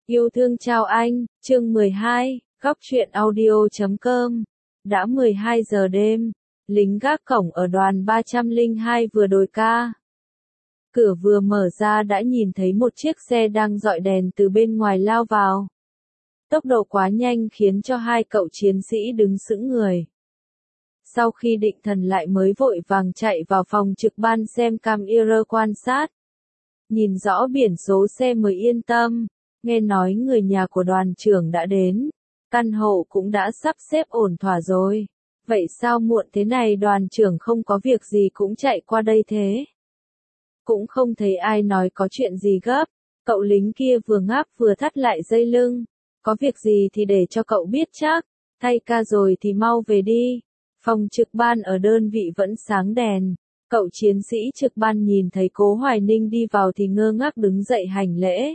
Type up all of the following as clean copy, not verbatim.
Yêu thương chào anh, chương 12, góc truyện audio.com. Đã 12 giờ đêm, lính gác cổng ở đoàn 302 vừa đổi ca. Cửa vừa mở ra đã nhìn thấy một chiếc xe đang dọi đèn từ bên ngoài lao vào. Tốc độ quá nhanh khiến cho hai cậu chiến sĩ đứng sững người. Sau khi định thần lại mới vội vàng chạy vào phòng trực ban xem camera quan sát. Nhìn rõ biển số xe mới yên tâm. Nghe nói người nhà của đoàn trưởng đã đến, căn hộ cũng đã sắp xếp ổn thỏa rồi. Vậy sao muộn thế này đoàn trưởng không có việc gì cũng chạy qua đây thế? Cũng không thấy ai nói có chuyện gì gấp, cậu lính kia vừa ngáp vừa thắt lại dây lưng. Có việc gì thì để cho cậu biết chắc, thay ca rồi thì mau về đi. Phòng trực ban ở đơn vị vẫn sáng đèn, cậu chiến sĩ trực ban nhìn thấy Cố Hoài Ninh đi vào thì ngơ ngác đứng dậy hành lễ.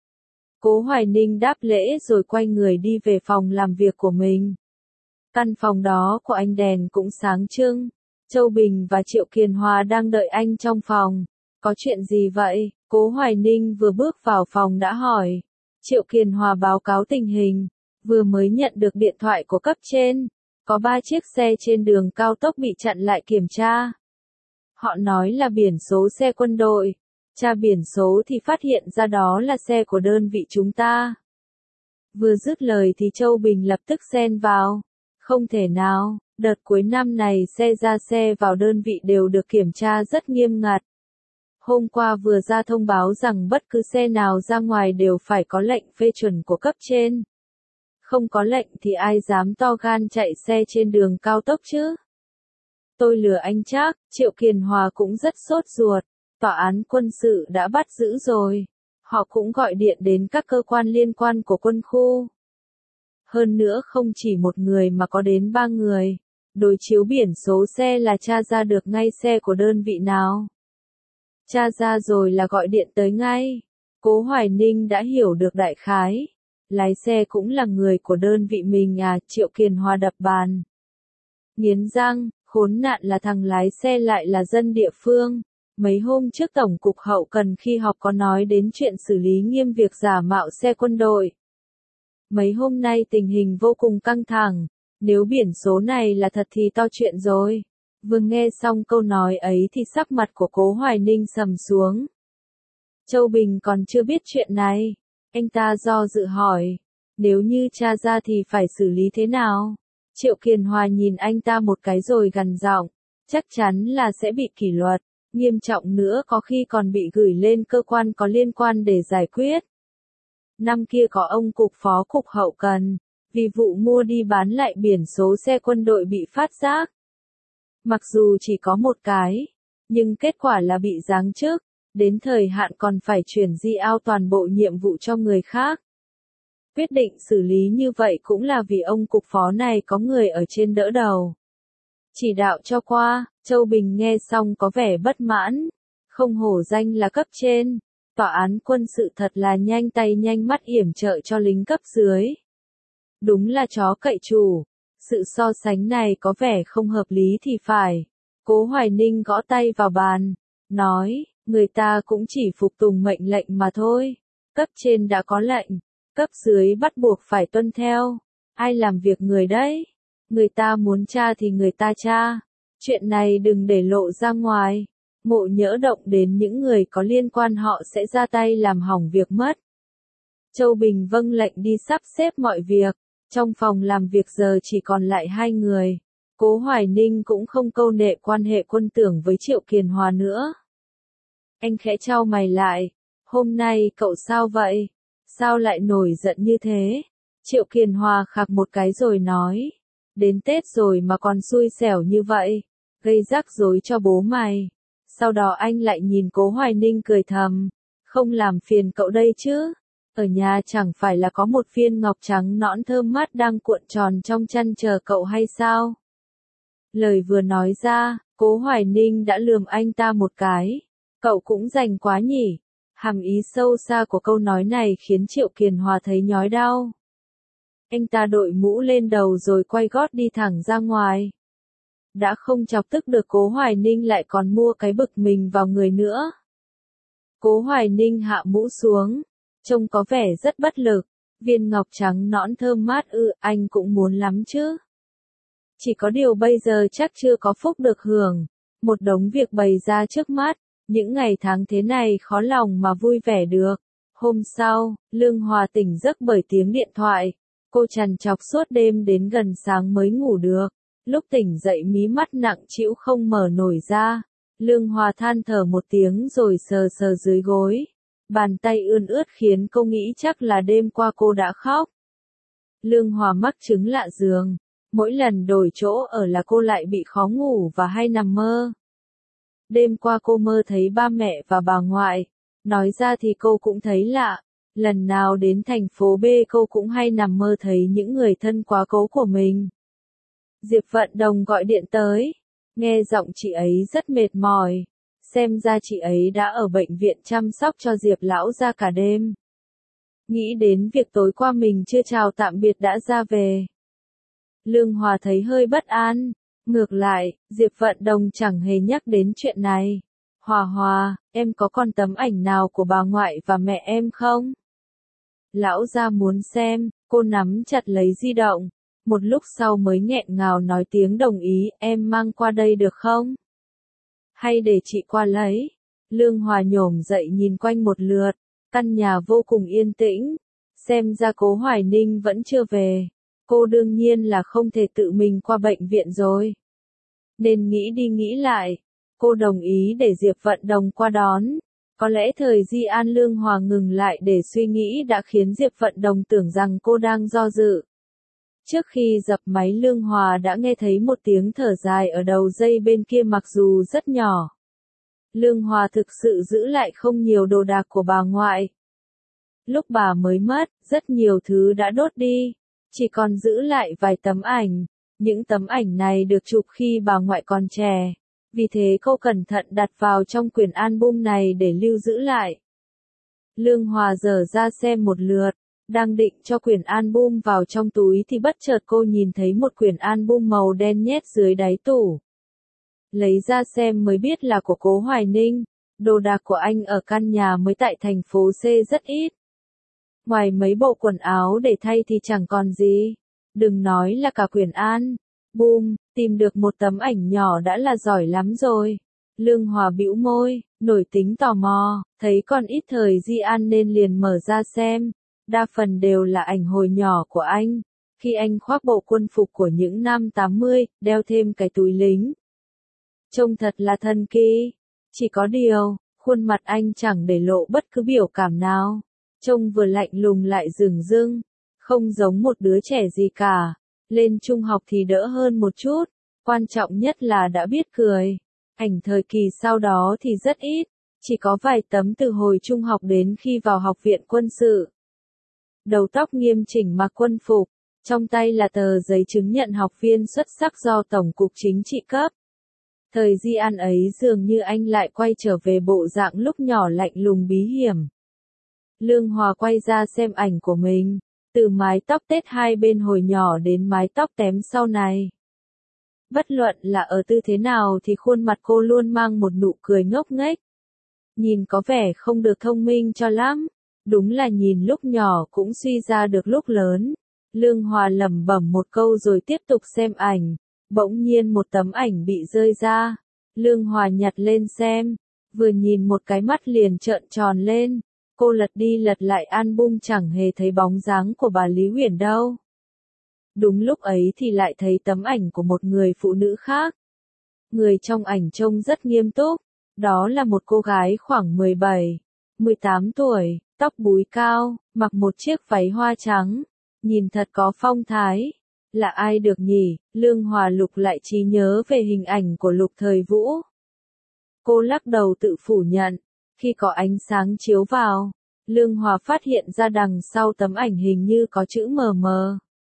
Cố Hoài Ninh đáp lễ rồi quay người đi về phòng làm việc của mình. Căn phòng đó của anh đèn cũng sáng trưng. Châu Bình và Triệu Kiền Hòa đang đợi anh trong phòng. Có chuyện gì vậy? Cố Hoài Ninh vừa bước vào phòng đã hỏi. Triệu Kiền Hòa báo cáo tình hình. Vừa mới nhận được điện thoại của cấp trên. Có 3 chiếc xe trên đường cao tốc bị chặn lại kiểm tra. Họ nói là biển số xe quân đội. Tra biển số thì phát hiện ra đó là xe của đơn vị chúng ta. Vừa dứt lời thì Châu Bình lập tức xen vào. Không thể nào, đợt cuối năm này xe ra xe vào đơn vị đều được kiểm tra rất nghiêm ngặt. Hôm qua vừa ra thông báo rằng bất cứ xe nào ra ngoài đều phải có lệnh phê chuẩn của cấp trên. Không có lệnh thì ai dám to gan chạy xe trên đường cao tốc chứ? Tôi lừa anh chắc, Triệu Kiền Hòa cũng rất sốt ruột. Tòa án quân sự đã bắt giữ rồi. Họ cũng gọi điện đến các cơ quan liên quan của quân khu. Hơn nữa không chỉ một người mà có đến 3 người. Đối chiếu biển số xe là tra ra được ngay xe của đơn vị nào. Tra ra rồi là gọi điện tới ngay. Cố Hoài Ninh đã hiểu được đại khái. Lái xe cũng là người của đơn vị mình à, Triệu Kiền Hòa đập bàn. Nghiến răng, khốn nạn là thằng lái xe lại là dân địa phương. Mấy hôm trước Tổng cục Hậu Cần khi họp có nói đến chuyện xử lý nghiêm việc giả mạo xe quân đội. Mấy hôm nay tình hình vô cùng căng thẳng, nếu biển số này là thật thì to chuyện rồi. Vừa nghe xong câu nói ấy thì sắc mặt của Cố Hoài Ninh sầm xuống. Châu Bình còn chưa biết chuyện này, anh ta do dự hỏi, nếu như tra ra thì phải xử lý thế nào? Triệu Kiền Hòa nhìn anh ta một cái rồi gằn giọng, chắc chắn là sẽ bị kỷ luật. Nghiêm trọng nữa có khi còn bị gửi lên cơ quan có liên quan để giải quyết. Năm kia có ông cục phó cục hậu cần, vì vụ mua đi bán lại biển số xe quân đội bị phát giác. Mặc dù chỉ có một cái, nhưng kết quả là bị giáng chức, đến thời hạn còn phải chuyển di ao toàn bộ nhiệm vụ cho người khác. Quyết định xử lý như vậy cũng là vì ông cục phó này có người ở trên đỡ đầu. Chỉ đạo cho qua, Châu Bình nghe xong có vẻ bất mãn, không hổ danh là cấp trên, tòa án quân sự thật là nhanh tay nhanh mắt yểm trợ cho lính cấp dưới. Đúng là chó cậy chủ, sự so sánh này có vẻ không hợp lý thì phải. Cố Hoài Ninh gõ tay vào bàn, nói, người ta cũng chỉ phục tùng mệnh lệnh mà thôi, cấp trên đã có lệnh, cấp dưới bắt buộc phải tuân theo, ai làm việc người đấy. Người ta muốn tra thì người ta tra. Chuyện này đừng để lộ ra ngoài. Ngộ nhỡ động đến những người có liên quan họ sẽ ra tay làm hỏng việc mất. Châu Bình vâng lệnh đi sắp xếp mọi việc. Trong phòng làm việc giờ chỉ còn lại 2 người. Cố Hoài Ninh cũng không câu nệ quan hệ quân tưởng với Triệu Kiền Hòa nữa. Anh khẽ chau mày lại. Hôm nay cậu sao vậy? Sao lại nổi giận như thế? Triệu Kiền Hòa khạc một cái rồi nói. Đến Tết rồi mà còn xui xẻo như vậy, gây rắc rối cho bố mày. Sau đó anh lại nhìn Cố Hoài Ninh cười thầm, không làm phiền cậu đây chứ, ở nhà chẳng phải là có một viên ngọc trắng nõn thơm mát đang cuộn tròn trong chăn chờ cậu hay sao? Lời vừa nói ra, Cố Hoài Ninh đã lườm anh ta một cái, cậu cũng rành quá nhỉ, hàm ý sâu xa của câu nói này khiến Triệu Kiền Hòa thấy nhói đau. Anh ta đội mũ lên đầu rồi quay gót đi thẳng ra ngoài. Đã không chọc tức được Cố Hoài Ninh lại còn mua cái bực mình vào người nữa. Cố Hoài Ninh hạ mũ xuống, trông có vẻ rất bất lực. Viên ngọc trắng nõn thơm mát anh cũng muốn lắm chứ. Chỉ có điều bây giờ chắc chưa có phúc được hưởng. Một đống việc bày ra trước mắt, những ngày tháng thế này khó lòng mà vui vẻ được. Hôm sau, Lương Hòa tỉnh giấc bởi tiếng điện thoại. Cô trằn trọc suốt đêm đến gần sáng mới ngủ được. Lúc tỉnh dậy mí mắt nặng trĩu không mở nổi ra. Lương Hòa than thở một tiếng rồi sờ sờ dưới gối. Bàn tay ươn ướt khiến cô nghĩ chắc là đêm qua cô đã khóc. Lương Hòa mắc chứng lạ giường. Mỗi lần đổi chỗ ở là cô lại bị khó ngủ và hay nằm mơ. Đêm qua cô mơ thấy ba mẹ và bà ngoại. Nói ra thì cô cũng thấy lạ. Lần nào đến thành phố B cô cũng hay nằm mơ thấy những người thân quá cố của mình. Diệp Vận Đồng gọi điện tới. Nghe giọng chị ấy rất mệt mỏi. Xem ra chị ấy đã ở bệnh viện chăm sóc cho Diệp lão ra cả đêm. Nghĩ đến việc tối qua mình chưa chào tạm biệt đã ra về. Lương Hòa thấy hơi bất an. Ngược lại, Diệp Vận Đồng chẳng hề nhắc đến chuyện này. Hòa Hòa, em có còn tấm ảnh nào của bà ngoại và mẹ em không? Lão gia muốn xem, cô nắm chặt lấy di động. Một lúc sau mới nghẹn ngào nói tiếng đồng ý, em mang qua đây được không? Hay để chị qua lấy? Lương Hòa nhổm dậy nhìn quanh một lượt, căn nhà vô cùng yên tĩnh. Xem ra Cố Hoài Ninh vẫn chưa về. Cô đương nhiên là không thể tự mình qua bệnh viện rồi. Nên nghĩ đi nghĩ lại, cô đồng ý để Diệp Vận Đồng qua đón. Có lẽ thời Di An Lương Hòa ngừng lại để suy nghĩ đã khiến Diệp Vận Đồng tưởng rằng cô đang do dự. Trước khi dập máy Lương Hòa đã nghe thấy một tiếng thở dài ở đầu dây bên kia mặc dù rất nhỏ. Lương Hòa thực sự giữ lại không nhiều đồ đạc của bà ngoại. Lúc bà mới mất, rất nhiều thứ đã đốt đi, chỉ còn giữ lại vài tấm ảnh. Những tấm ảnh này được chụp khi bà ngoại còn trẻ. Vì thế cô cẩn thận đặt vào trong quyển album này để lưu giữ lại. Lương Hòa dở ra xem một lượt, đang định cho quyển album vào trong túi thì bất chợt cô nhìn thấy một quyển album màu đen nhét dưới đáy tủ. Lấy ra xem mới biết là của Cố Hoài Ninh, đồ đạc của anh ở căn nhà mới tại thành phố C rất ít. Ngoài mấy bộ quần áo để thay thì chẳng còn gì, đừng nói là cả quyển album, tìm được một tấm ảnh nhỏ đã là giỏi lắm rồi. Lương Hòa bĩu môi, nổi tính tò mò, thấy còn ít thời Di An nên liền mở ra xem. Đa phần đều là ảnh hồi nhỏ của anh, khi anh khoác bộ quân phục của những năm 80, đeo thêm cái túi lính. Trông thật là thần kỳ. Chỉ có điều, khuôn mặt anh chẳng để lộ bất cứ biểu cảm nào. Trông vừa lạnh lùng lại dửng dưng, không giống một đứa trẻ gì cả. Lên trung học thì đỡ hơn một chút, quan trọng nhất là đã biết cười. Ảnh thời kỳ sau đó thì rất ít, chỉ có vài tấm từ hồi trung học đến khi vào học viện quân sự. Đầu tóc nghiêm chỉnh mặc quân phục, trong tay là tờ giấy chứng nhận học viên xuất sắc do Tổng cục Chính trị cấp. Thời Di An ấy dường như anh lại quay trở về bộ dạng lúc nhỏ lạnh lùng bí hiểm. Lương Hòa quay ra xem ảnh của mình, từ mái tóc tết hai bên hồi nhỏ đến mái tóc tém sau này. Bất luận là ở tư thế nào thì khuôn mặt cô luôn mang một nụ cười ngốc nghếch. Nhìn có vẻ không được thông minh cho lắm. Đúng là nhìn lúc nhỏ cũng suy ra được lúc lớn. Lương Hòa lẩm bẩm một câu rồi tiếp tục xem ảnh. Bỗng nhiên một tấm ảnh bị rơi ra. Lương Hòa nhặt lên xem. Vừa nhìn một cái mắt liền trợn tròn lên. Cô lật đi lật lại album chẳng hề thấy bóng dáng của bà Lý Huyền đâu. Đúng lúc ấy thì lại thấy tấm ảnh của một người phụ nữ khác. Người trong ảnh trông rất nghiêm túc. Đó là một cô gái khoảng 17, 18 tuổi, tóc búi cao, mặc một chiếc váy hoa trắng. Nhìn thật có phong thái. Là ai được nhỉ? Lương Hòa lục lại trí nhớ về hình ảnh của Lục Thời Vũ. Cô lắc đầu tự phủ nhận. Khi có ánh sáng chiếu vào, Lương Hòa phát hiện ra đằng sau tấm ảnh hình như có chữ mờ mờ.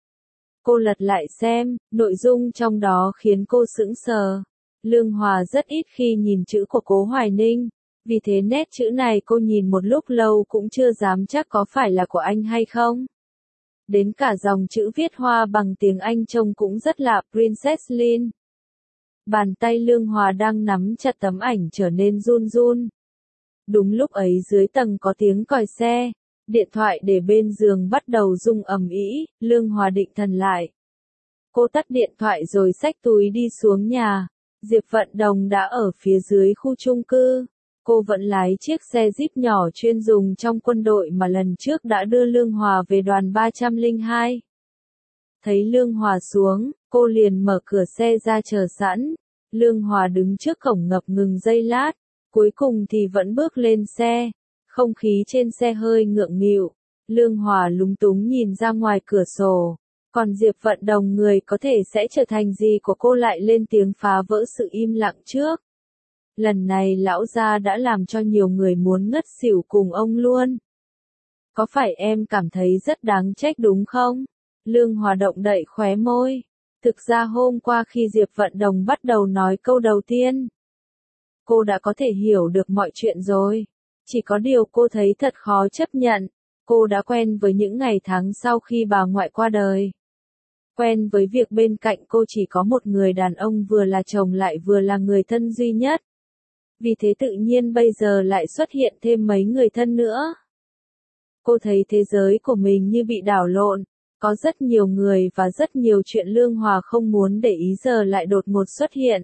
Cô lật lại xem, nội dung trong đó khiến cô sững sờ. Lương Hòa rất ít khi nhìn chữ của Cố Hoài Ninh, vì thế nét chữ này cô nhìn một lúc lâu cũng chưa dám chắc có phải là của anh hay không. Đến cả dòng chữ viết hoa bằng tiếng Anh trông cũng rất lạ, Princess Lin. Bàn tay Lương Hòa đang nắm chặt tấm ảnh trở nên run run. Đúng lúc ấy dưới tầng có tiếng còi xe, Điện thoại để bên giường bắt đầu rung ầm ĩ, Lương Hòa định thần lại. Cô tắt điện thoại rồi xách túi đi xuống nhà. Diệp Vận Đồng đã ở phía dưới khu chung cư. Cô vẫn lái chiếc xe Jeep nhỏ chuyên dùng trong quân đội mà lần trước đã đưa Lương Hòa về đoàn 302. Thấy Lương Hòa xuống, cô liền mở cửa xe ra chờ sẵn. Lương Hòa đứng trước cổng ngập ngừng giây lát, cuối cùng thì vẫn bước lên xe. Không khí trên xe hơi ngượng nghịu. Lương Hòa lúng túng nhìn ra ngoài cửa sổ. Còn Diệp Vận Đồng người có thể sẽ trở thành gì của cô lại lên tiếng phá vỡ sự im lặng trước. Lần này lão gia đã làm cho nhiều người muốn ngất xỉu cùng ông luôn. Có phải em cảm thấy rất đáng trách đúng không? Lương Hòa động đậy khóe môi. Thực ra hôm qua khi Diệp Vận Đồng bắt đầu nói câu đầu tiên, cô đã có thể hiểu được mọi chuyện rồi. Chỉ có điều cô thấy thật khó chấp nhận. Cô đã quen với những ngày tháng sau khi bà ngoại qua đời. Quen với việc bên cạnh cô chỉ có một người đàn ông vừa là chồng lại vừa là người thân duy nhất. Vì thế tự nhiên bây giờ lại xuất hiện thêm mấy người thân nữa. Cô thấy thế giới của mình như bị đảo lộn. Có rất nhiều người và rất nhiều chuyện Lương Hòa không muốn để ý giờ lại đột ngột xuất hiện.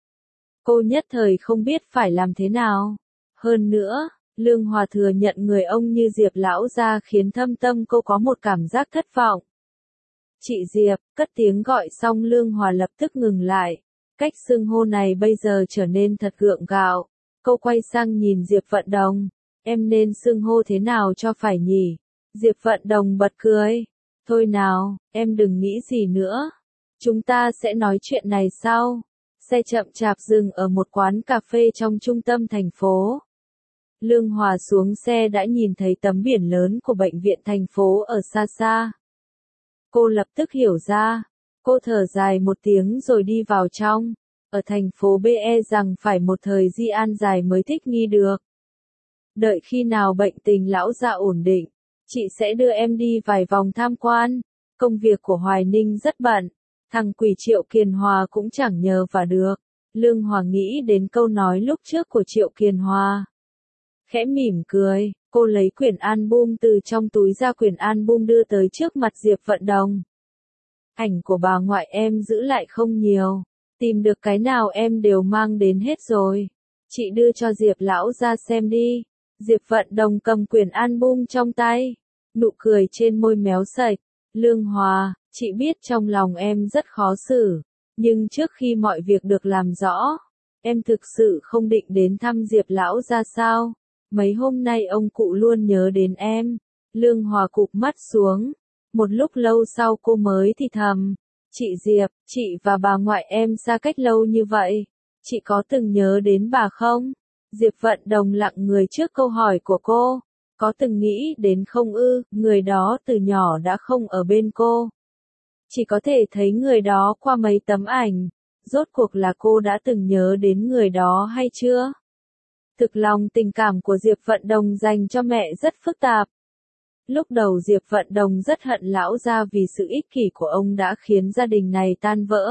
Cô nhất thời không biết phải làm thế nào. Hơn nữa, Lương Hòa thừa nhận người ông như Diệp lão gia khiến thâm tâm cô có một cảm giác thất vọng. Chị Diệp, cất tiếng gọi xong Lương Hòa lập tức ngừng lại. Cách xưng hô này bây giờ trở nên thật gượng gạo. Cô quay sang nhìn Diệp Vận Đồng. Em nên xưng hô thế nào cho phải nhỉ? Diệp Vận Đồng bật cười. Thôi nào, em đừng nghĩ gì nữa. Chúng ta sẽ nói chuyện này sau. Xe chậm chạp dừng ở một quán cà phê trong trung tâm thành phố. Lương Hòa xuống xe đã nhìn thấy tấm biển lớn của bệnh viện thành phố ở xa xa. Cô lập tức hiểu ra. Cô thở dài một tiếng rồi đi vào trong. Ở thành phố B e rằng phải một thời di an dài mới thích nghi được. Đợi khi nào bệnh tình lão gia ổn định, chị sẽ đưa em đi vài vòng tham quan. Công việc của Hoài Ninh rất bận. Thằng quỷ Triệu Kiền Hòa cũng chẳng nhờ vả được. Lương Hòa nghĩ đến câu nói lúc trước của Triệu Kiền Hòa. Khẽ mỉm cười, cô lấy quyển album từ trong túi ra, quyển album đưa tới trước mặt Diệp Vận Đồng. Ảnh của bà ngoại em giữ lại không nhiều. Tìm được cái nào em đều mang đến hết rồi. Chị đưa cho Diệp lão ra xem đi. Diệp Vận Đồng cầm quyển album trong tay. Nụ cười trên môi méo sạch. Lương Hòa, chị biết trong lòng em rất khó xử. Nhưng trước khi mọi việc được làm rõ, em thực sự không định đến thăm Diệp lão ra sao? Mấy hôm nay ông cụ luôn nhớ đến em. Lương Hòa cụp mắt xuống. Một lúc lâu sau cô mới thì thầm. Chị Diệp, chị và bà ngoại em xa cách lâu như vậy. Chị có từng nhớ đến bà không? Diệp Vận Đồng lặng người trước câu hỏi của cô. Có từng nghĩ đến không ư, người đó từ nhỏ đã không ở bên cô. Chỉ có thể thấy người đó qua mấy tấm ảnh. Rốt cuộc là cô đã từng nhớ đến người đó hay chưa? Thực lòng tình cảm của Diệp Vận Đồng dành cho mẹ rất phức tạp. Lúc đầu Diệp Vận Đồng rất hận lão gia vì sự ích kỷ của ông đã khiến gia đình này tan vỡ.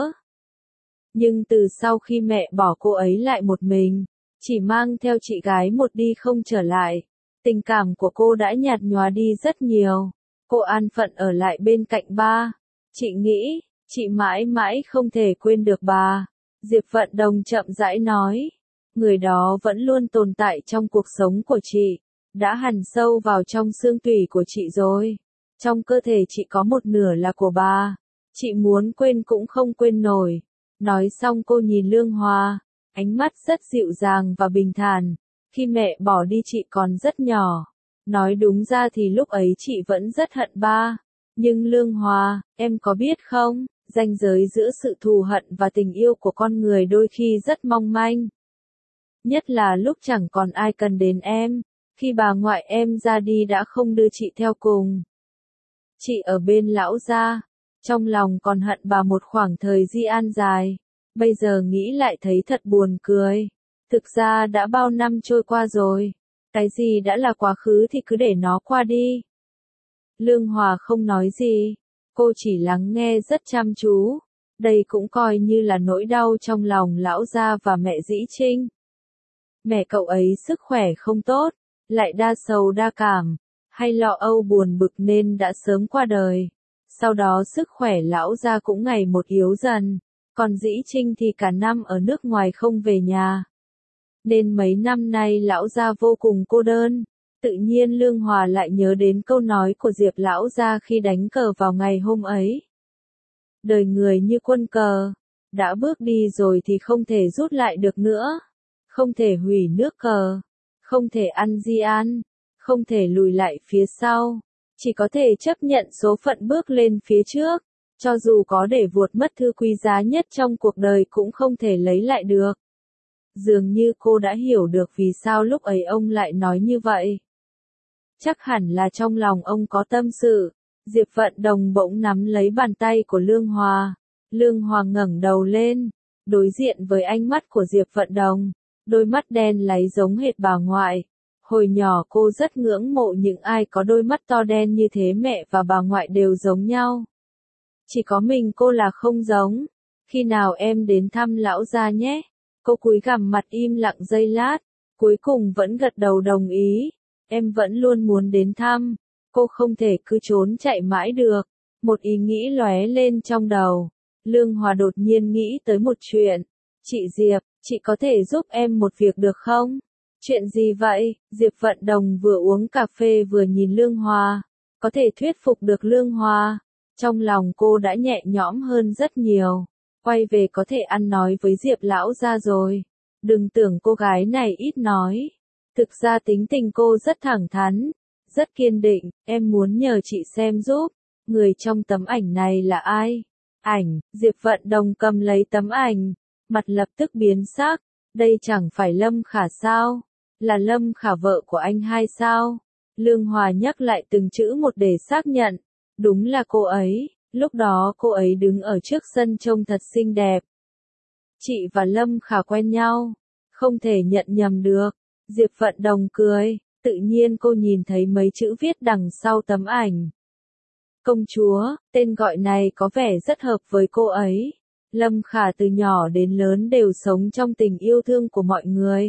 Nhưng từ sau khi mẹ bỏ cô ấy lại một mình, chỉ mang theo chị gái một đi không trở lại, tình cảm của cô đã nhạt nhòa đi rất nhiều. Cô an phận ở lại bên cạnh ba. Chị nghĩ, chị mãi mãi không thể quên được bà. Diệp Vận Đồng chậm rãi nói. Người đó vẫn luôn tồn tại trong cuộc sống của chị. Đã hằn sâu vào trong xương tủy của chị rồi. Trong cơ thể chị có một nửa là của bà. Chị muốn quên cũng không quên nổi. Nói xong cô nhìn Lương Hòa. Ánh mắt rất dịu dàng và bình thản. Khi mẹ bỏ đi chị còn rất nhỏ. Nói đúng ra thì lúc ấy chị vẫn rất hận ba. Nhưng Lương Hòa, em có biết không, ranh giới giữa sự thù hận và tình yêu của con người đôi khi rất mong manh. Nhất là lúc chẳng còn ai cần đến em. Khi bà ngoại em ra đi đã không đưa chị theo cùng. Chị ở bên lão gia. Trong lòng còn hận bà một khoảng thời di an dài. Bây giờ nghĩ lại thấy thật buồn cười. Thực ra đã bao năm trôi qua rồi. Cái gì đã là quá khứ thì cứ để nó qua đi. Lương Hòa không nói gì. Cô chỉ lắng nghe rất chăm chú. Đây cũng coi như là nỗi đau trong lòng lão gia và mẹ Dĩ Trinh. Mẹ cậu ấy sức khỏe không tốt, lại đa sầu đa cảm. hay lo âu buồn bực nên đã sớm qua đời. Sau đó sức khỏe lão gia cũng ngày một yếu dần, còn Dĩ Trinh thì cả năm ở nước ngoài không về nhà. Nên mấy năm nay lão gia vô cùng cô đơn. Tự nhiên Lương Hòa lại nhớ đến câu nói của Diệp lão gia khi đánh cờ vào ngày hôm ấy. Đời người như quân cờ, đã bước đi rồi thì không thể rút lại được nữa, không thể hủy nước cờ, không thể ăn di an, không thể lùi lại phía sau, chỉ có thể chấp nhận số phận bước lên phía trước, cho dù có để vuột mất thứ quý giá nhất trong cuộc đời cũng không thể lấy lại được. Dường như cô đã hiểu được vì sao lúc ấy ông lại nói như vậy. Chắc hẳn là trong lòng ông có tâm sự. Diệp Vận Đồng bỗng nắm lấy bàn tay của Lương Hòa. Lương Hòa ngẩng đầu lên, đối diện với ánh mắt của Diệp Vận Đồng, đôi mắt đen láy giống hệt bà ngoại. Hồi nhỏ cô rất ngưỡng mộ những ai có đôi mắt to đen như thế, mẹ và bà ngoại đều giống nhau. Chỉ có mình cô là không giống. Khi nào em đến thăm lão gia nhé? Cô cúi gằm mặt im lặng giây lát, cuối cùng vẫn gật đầu đồng ý. Em vẫn luôn muốn đến thăm. Cô không thể cứ trốn chạy mãi được. Một ý nghĩ lóe lên trong đầu. Lương Hòa đột nhiên nghĩ tới một chuyện. Chị Diệp, chị có thể giúp em một việc được không? Chuyện gì vậy? Diệp Vận Đồng vừa uống cà phê vừa nhìn Lương Hòa. Có thể thuyết phục được Lương Hòa. Trong lòng cô đã nhẹ nhõm hơn rất nhiều. Quay về có thể ăn nói với Diệp lão gia rồi. Đừng tưởng cô gái này ít nói. Thực ra tính tình cô rất thẳng thắn, rất kiên định. Em muốn nhờ chị xem giúp, người trong tấm ảnh này là ai? Ảnh, Diệp Vận Đồng cầm lấy tấm ảnh, mặt lập tức biến sắc. Đây chẳng phải Lâm Khả sao? Là Lâm Khả vợ của anh hai sao? Lương Hòa nhắc lại từng chữ một để xác nhận. Đúng là cô ấy. Lúc đó cô ấy đứng ở trước sân trông thật xinh đẹp. Chị và Lâm Khả quen nhau, không thể nhận nhầm được. Diệp Vận Đồng cười, tự nhiên cô nhìn thấy mấy chữ viết đằng sau tấm ảnh. Công chúa, tên gọi này có vẻ rất hợp với cô ấy. Lâm Khả từ nhỏ đến lớn đều sống trong tình yêu thương của mọi người.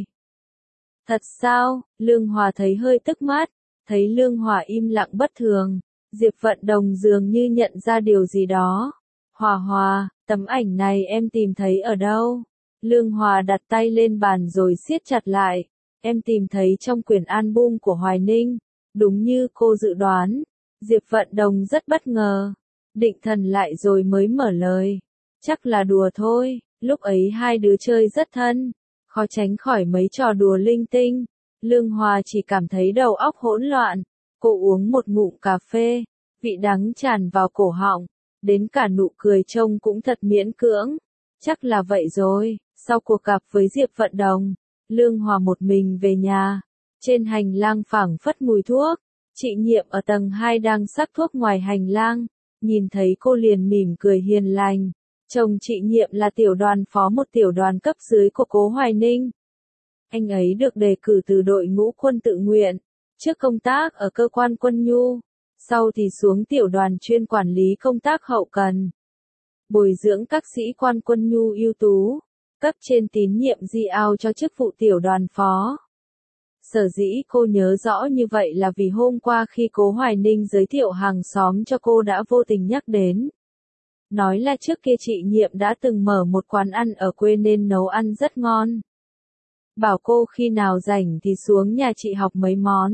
Thật sao? Lương Hòa thấy hơi tức mắt, thấy Lương Hòa im lặng bất thường. Diệp Vận Đồng dường như nhận ra điều gì đó. Hòa Hòa, tấm ảnh này em tìm thấy ở đâu? Lương Hòa đặt tay lên bàn rồi siết chặt lại. Em tìm thấy trong quyển album của Hoài Ninh. Đúng như cô dự đoán. Diệp Vận Đồng rất bất ngờ. Định thần lại rồi mới mở lời. Chắc là đùa thôi, lúc ấy hai đứa chơi rất thân. Khó tránh khỏi mấy trò đùa linh tinh. Lương Hòa chỉ cảm thấy đầu óc hỗn loạn. Cô uống một ngụm cà phê, vị đắng tràn vào cổ họng, đến cả nụ cười trông cũng thật miễn cưỡng. Chắc là vậy rồi. Sau cuộc gặp với Diệp Vận Đồng, Lương Hòa một mình về nhà. Trên hành lang phảng phất mùi thuốc. Chị Nhiệm ở tầng 2 đang sắc thuốc ngoài hành lang. Nhìn thấy cô liền mỉm cười hiền lành. Chồng chị Nhiệm là tiểu đoàn phó một tiểu đoàn cấp dưới của Cố Hoài Ninh. Anh ấy được đề cử từ đội ngũ quân tự nguyện. Trước công tác ở cơ quan quân nhu, sau thì xuống tiểu đoàn chuyên quản lý công tác hậu cần. Bồi dưỡng các sĩ quan quân nhu ưu tú, cấp trên tín nhiệm giao cho chức vụ tiểu đoàn phó. Sở dĩ cô nhớ rõ như vậy là vì hôm qua khi Cố Hoài Ninh giới thiệu hàng xóm cho cô đã vô tình nhắc đến. Nói là trước kia chị Nhiệm đã từng mở một quán ăn ở quê nên nấu ăn rất ngon. Bảo cô khi nào rảnh thì xuống nhà chị học mấy món.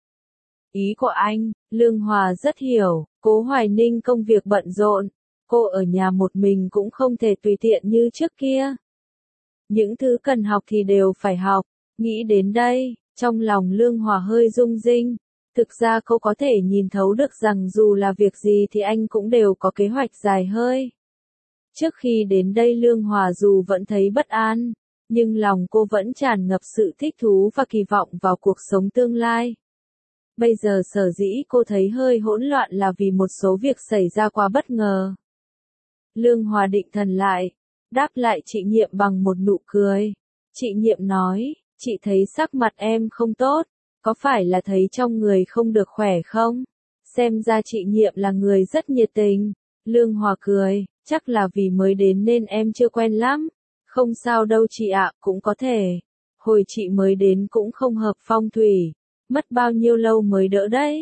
Ý của anh, Lương Hòa rất hiểu, Cố Hoài Ninh công việc bận rộn, cô ở nhà một mình cũng không thể tùy tiện như trước kia. Những thứ cần học thì đều phải học, nghĩ đến đây, trong lòng Lương Hòa hơi rung rinh. Thực ra cô có thể nhìn thấu được rằng dù là việc gì thì anh cũng đều có kế hoạch dài hơi. Trước khi đến đây Lương Hòa dù vẫn thấy bất an, nhưng lòng cô vẫn tràn ngập sự thích thú và kỳ vọng vào cuộc sống tương lai. Bây giờ sở dĩ cô thấy hơi hỗn loạn là vì một số việc xảy ra quá bất ngờ. Lương Hòa định thần lại, đáp lại chị Nhiệm bằng một nụ cười. Chị Nhiệm nói, chị thấy sắc mặt em không tốt, có phải là thấy trong người không được khỏe không? Xem ra chị Nhiệm là người rất nhiệt tình. Lương Hòa cười, chắc là vì mới đến nên em chưa quen lắm. Không sao đâu chị ạ, cũng có thể. Hồi chị mới đến cũng không hợp phong thủy. Mất bao nhiêu lâu mới đỡ đấy?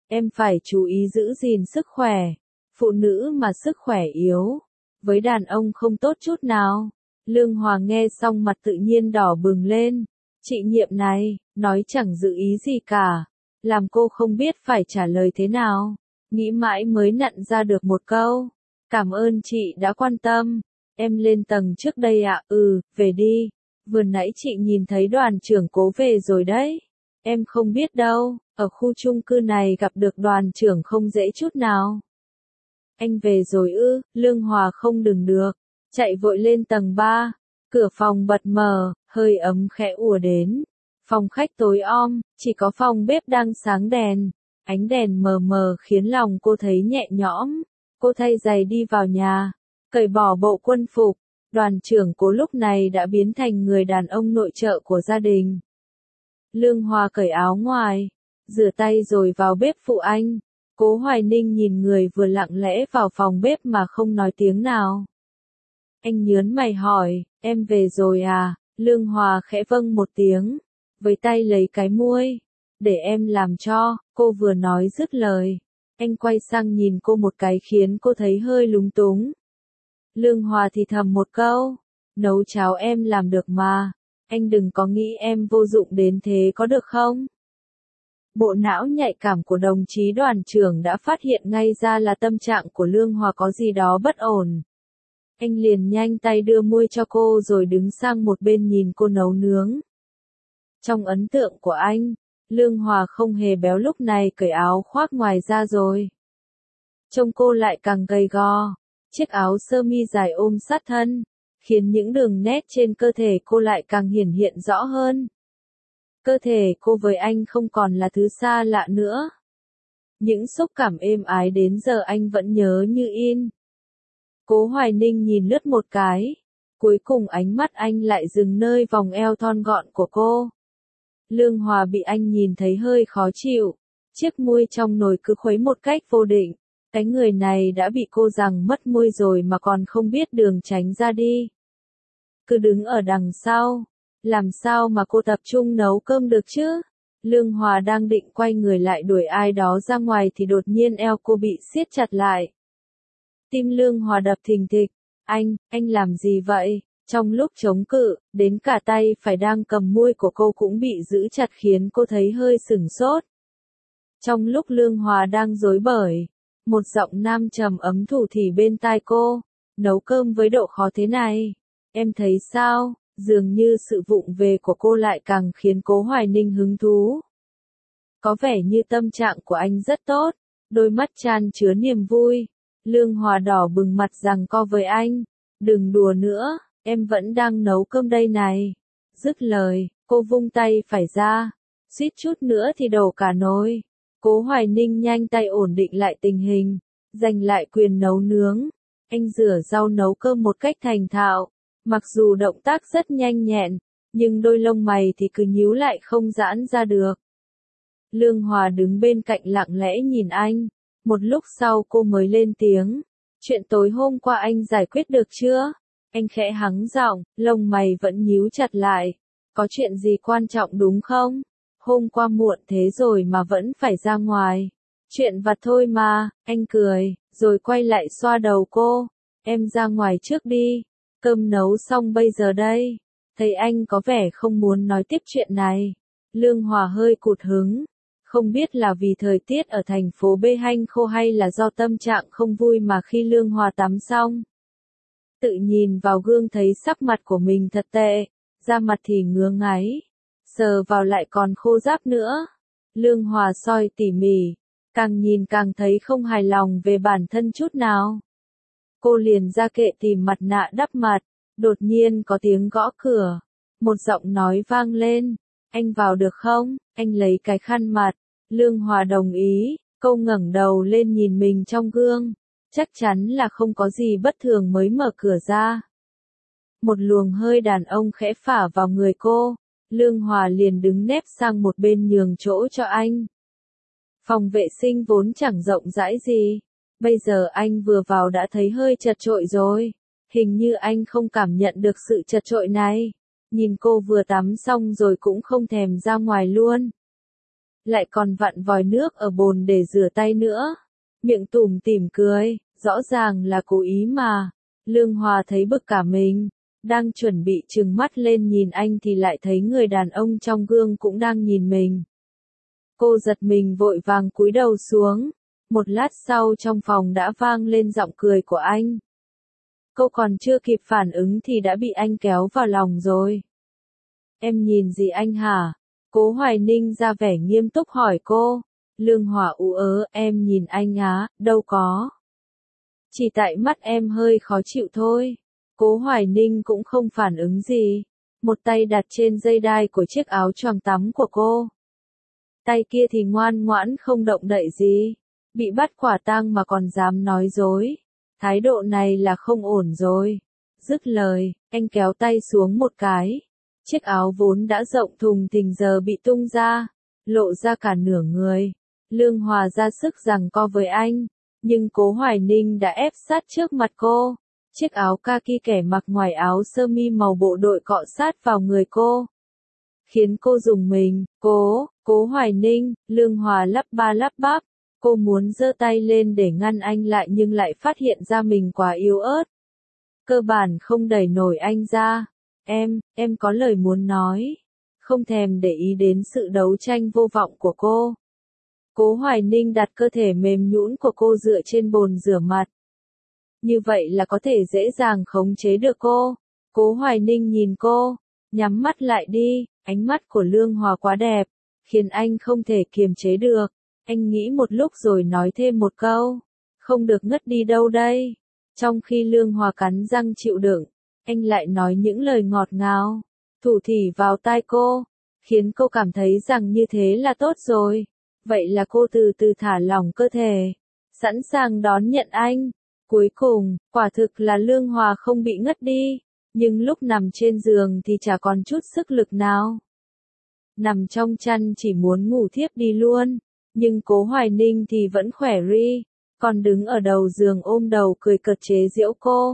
Em phải chú ý giữ gìn sức khỏe. Phụ nữ mà sức khỏe yếu, với đàn ông không tốt chút nào. Lương Hòa nghe xong mặt tự nhiên đỏ bừng lên. Chị Nhiệm này, nói chẳng giữ ý gì cả. Làm cô không biết phải trả lời thế nào. Nghĩ mãi mới nặn ra được một câu. Cảm ơn chị đã quan tâm. Em lên tầng trước đây ạ. Về đi. Vừa nãy chị nhìn thấy đoàn trưởng Cố về rồi đấy. Em không biết đâu, ở khu chung cư này gặp được đoàn trưởng không dễ chút nào. Anh về rồi ư? Lương Hòa không đừng được, chạy vội lên tầng 3, cửa phòng bật mở, hơi ấm khẽ ùa đến. Phòng khách tối om, chỉ có phòng bếp đang sáng đèn, ánh đèn mờ mờ khiến lòng cô thấy nhẹ nhõm. Cô thay giày đi vào nhà, cởi bỏ bộ quân phục, đoàn trưởng Cố lúc này đã biến thành người đàn ông nội trợ của gia đình. Lương Hòa cởi áo ngoài, rửa tay rồi vào bếp phụ anh. Cố Hoài Ninh nhìn người vừa lặng lẽ vào phòng bếp mà không nói tiếng nào. Anh nhớn mày hỏi, em về rồi à? Lương Hòa khẽ vâng một tiếng, với tay lấy cái muôi. Để em làm cho, cô vừa nói dứt lời. Anh quay sang nhìn cô một cái khiến cô thấy hơi lúng túng. Lương Hòa thì thầm một câu, nấu cháo em làm được mà. Anh đừng có nghĩ em vô dụng đến thế có được không? Bộ não nhạy cảm của đồng chí đoàn trưởng đã phát hiện ngay ra là tâm trạng của Lương Hòa có gì đó bất ổn. Anh liền nhanh tay đưa muôi cho cô rồi đứng sang một bên nhìn cô nấu nướng. Trong ấn tượng của anh, Lương Hòa không hề béo lúc này cởi áo khoác ngoài ra rồi. Trông cô lại càng gầy gò, chiếc áo sơ mi dài ôm sát thân, khiến những đường nét trên cơ thể cô lại càng hiển hiện rõ hơn. Cơ thể cô với anh không còn là thứ xa lạ nữa. Những xúc cảm êm ái đến giờ anh vẫn nhớ như in. Cố Hoài Ninh nhìn lướt một cái, cuối cùng ánh mắt anh lại dừng nơi vòng eo thon gọn của cô. Lương Hòa bị anh nhìn thấy hơi khó chịu, chiếc muôi trong nồi cứ khuấy một cách vô định. Cái người này đã bị cô giằng mất môi rồi mà còn không biết đường tránh ra đi. Cứ đứng ở đằng sau, làm sao mà cô tập trung nấu cơm được chứ? Lương Hòa đang định quay người lại đuổi ai đó ra ngoài thì đột nhiên eo cô bị siết chặt lại. Tim Lương Hòa đập thình thịch. Anh làm gì vậy? Trong lúc chống cự, đến cả tay phải đang cầm muôi của cô cũng bị giữ chặt khiến cô thấy hơi sửng sốt. Trong lúc Lương Hòa đang rối bời, một giọng nam trầm ấm thủ thỉ bên tai cô, nấu cơm với độ khó thế này, em thấy sao? Dường như sự vụng về của cô lại càng khiến Cố Hoài Ninh hứng thú. Có vẻ như tâm trạng của anh rất tốt, đôi mắt chan chứa niềm vui. Lương Hòa đỏ bừng mặt giằng co với anh, đừng đùa nữa, em vẫn đang nấu cơm đây này. Dứt lời, cô vung tay phải ra, suýt chút nữa thì đổ cả nồi. Cố Hoài Ninh nhanh tay ổn định lại tình hình, giành lại quyền nấu nướng. Anh rửa rau nấu cơm một cách thành thạo, mặc dù động tác rất nhanh nhẹn, nhưng đôi lông mày thì cứ nhíu lại không giãn ra được. Lương Hòa đứng bên cạnh lặng lẽ nhìn anh, một lúc sau cô mới lên tiếng, chuyện tối hôm qua anh giải quyết được chưa? Anh khẽ hắng giọng, lông mày vẫn nhíu chặt lại, có chuyện gì quan trọng đúng không? Hôm qua muộn thế rồi mà vẫn phải ra ngoài. Chuyện vặt thôi mà, anh cười, rồi quay lại xoa đầu cô. Em ra ngoài trước đi, cơm nấu xong bây giờ đây. Thấy anh có vẻ không muốn nói tiếp chuyện này. Lương Hòa hơi cụt hứng. Không biết là vì thời tiết ở thành phố B hanh khô hay là do tâm trạng không vui mà khi Lương Hòa tắm xong. Tự nhìn vào gương thấy sắc mặt của mình thật tệ, da mặt thì ngứa ngáy. Sờ vào lại còn khô ráp nữa. Lương Hòa soi tỉ mỉ, càng nhìn càng thấy không hài lòng về bản thân chút nào. Cô liền ra kệ tìm mặt nạ đắp mặt, đột nhiên có tiếng gõ cửa. Một giọng nói vang lên, anh vào được không? Anh lấy cái khăn mặt. Lương Hòa đồng ý, cô ngẩng đầu lên nhìn mình trong gương. Chắc chắn là không có gì bất thường mới mở cửa ra. Một luồng hơi đàn ông khẽ phả vào người cô. Lương Hòa liền đứng nép sang một bên nhường chỗ cho anh. Phòng vệ sinh vốn chẳng rộng rãi gì. Bây giờ anh vừa vào đã thấy hơi chật chội rồi. Hình như anh không cảm nhận được sự chật chội này. Nhìn cô vừa tắm xong rồi cũng không thèm ra ngoài luôn. lại còn vặn vòi nước ở bồn để rửa tay nữa. Miệng tủm tỉm cười, rõ ràng là cố ý mà. Lương Hòa thấy bực cả mình, đang chuẩn bị trừng mắt lên nhìn anh thì lại thấy người đàn ông trong gương cũng đang nhìn mình. Cô giật mình vội vàng cúi đầu xuống. Một lát sau trong phòng đã vang lên giọng cười của anh. Cô còn chưa kịp phản ứng thì đã bị anh kéo vào lòng rồi. Em nhìn gì anh hả? Cố Hoài Ninh ra vẻ nghiêm túc hỏi cô. Lương Hòa ú ớ, em nhìn anh á, đâu có. Chỉ tại mắt em hơi khó chịu thôi. Cố Hoài Ninh cũng không phản ứng gì. Một tay đặt trên dây đai của chiếc áo choàng tắm của cô. Tay kia thì ngoan ngoãn không động đậy gì. Bị bắt quả tang mà còn dám nói dối. Thái độ này là không ổn rồi. Dứt lời, anh kéo tay xuống một cái. Chiếc áo vốn đã rộng thùng thình giờ bị tung ra, lộ ra cả nửa người. Lương Hòa ra sức giằng co với anh, nhưng Cố Hoài Ninh đã ép sát trước mặt cô. Chiếc áo kaki kẻ mặc ngoài áo sơ mi màu bộ đội cọ sát vào người cô, khiến cô rùng mình. Cố Hoài Ninh, Lương Hòa lắp ba lắp bắp. Cô muốn giơ tay lên để ngăn anh lại nhưng lại phát hiện ra mình quá yếu ớt. Cơ bản không đẩy nổi anh ra. Em có lời muốn nói. Không thèm để ý đến sự đấu tranh vô vọng của cô. Cố Hoài Ninh đặt cơ thể mềm nhũn của cô dựa trên bồn rửa mặt. Như vậy là có thể dễ dàng khống chế được cô. Cố Hoài Ninh nhìn cô, nhắm mắt lại đi. Ánh mắt của Lương Hòa quá đẹp, khiến anh không thể kiềm chế được. Anh nghĩ một lúc rồi nói thêm một câu. Không được ngất đi đâu đây. Trong khi Lương Hòa cắn răng chịu đựng, anh lại nói những lời ngọt ngào, thủ thỉ vào tai cô, khiến cô cảm thấy rằng như thế là tốt rồi. Vậy là cô từ từ thả lỏng cơ thể, sẵn sàng đón nhận anh. Cuối cùng, quả thực là Lương Hòa không bị ngất đi, nhưng lúc nằm trên giường thì chả còn chút sức lực nào. Nằm trong chăn chỉ muốn ngủ thiếp đi luôn, nhưng Cố Hoài Ninh thì vẫn khỏe ri, còn đứng ở đầu giường ôm đầu cười cợt chế giễu cô.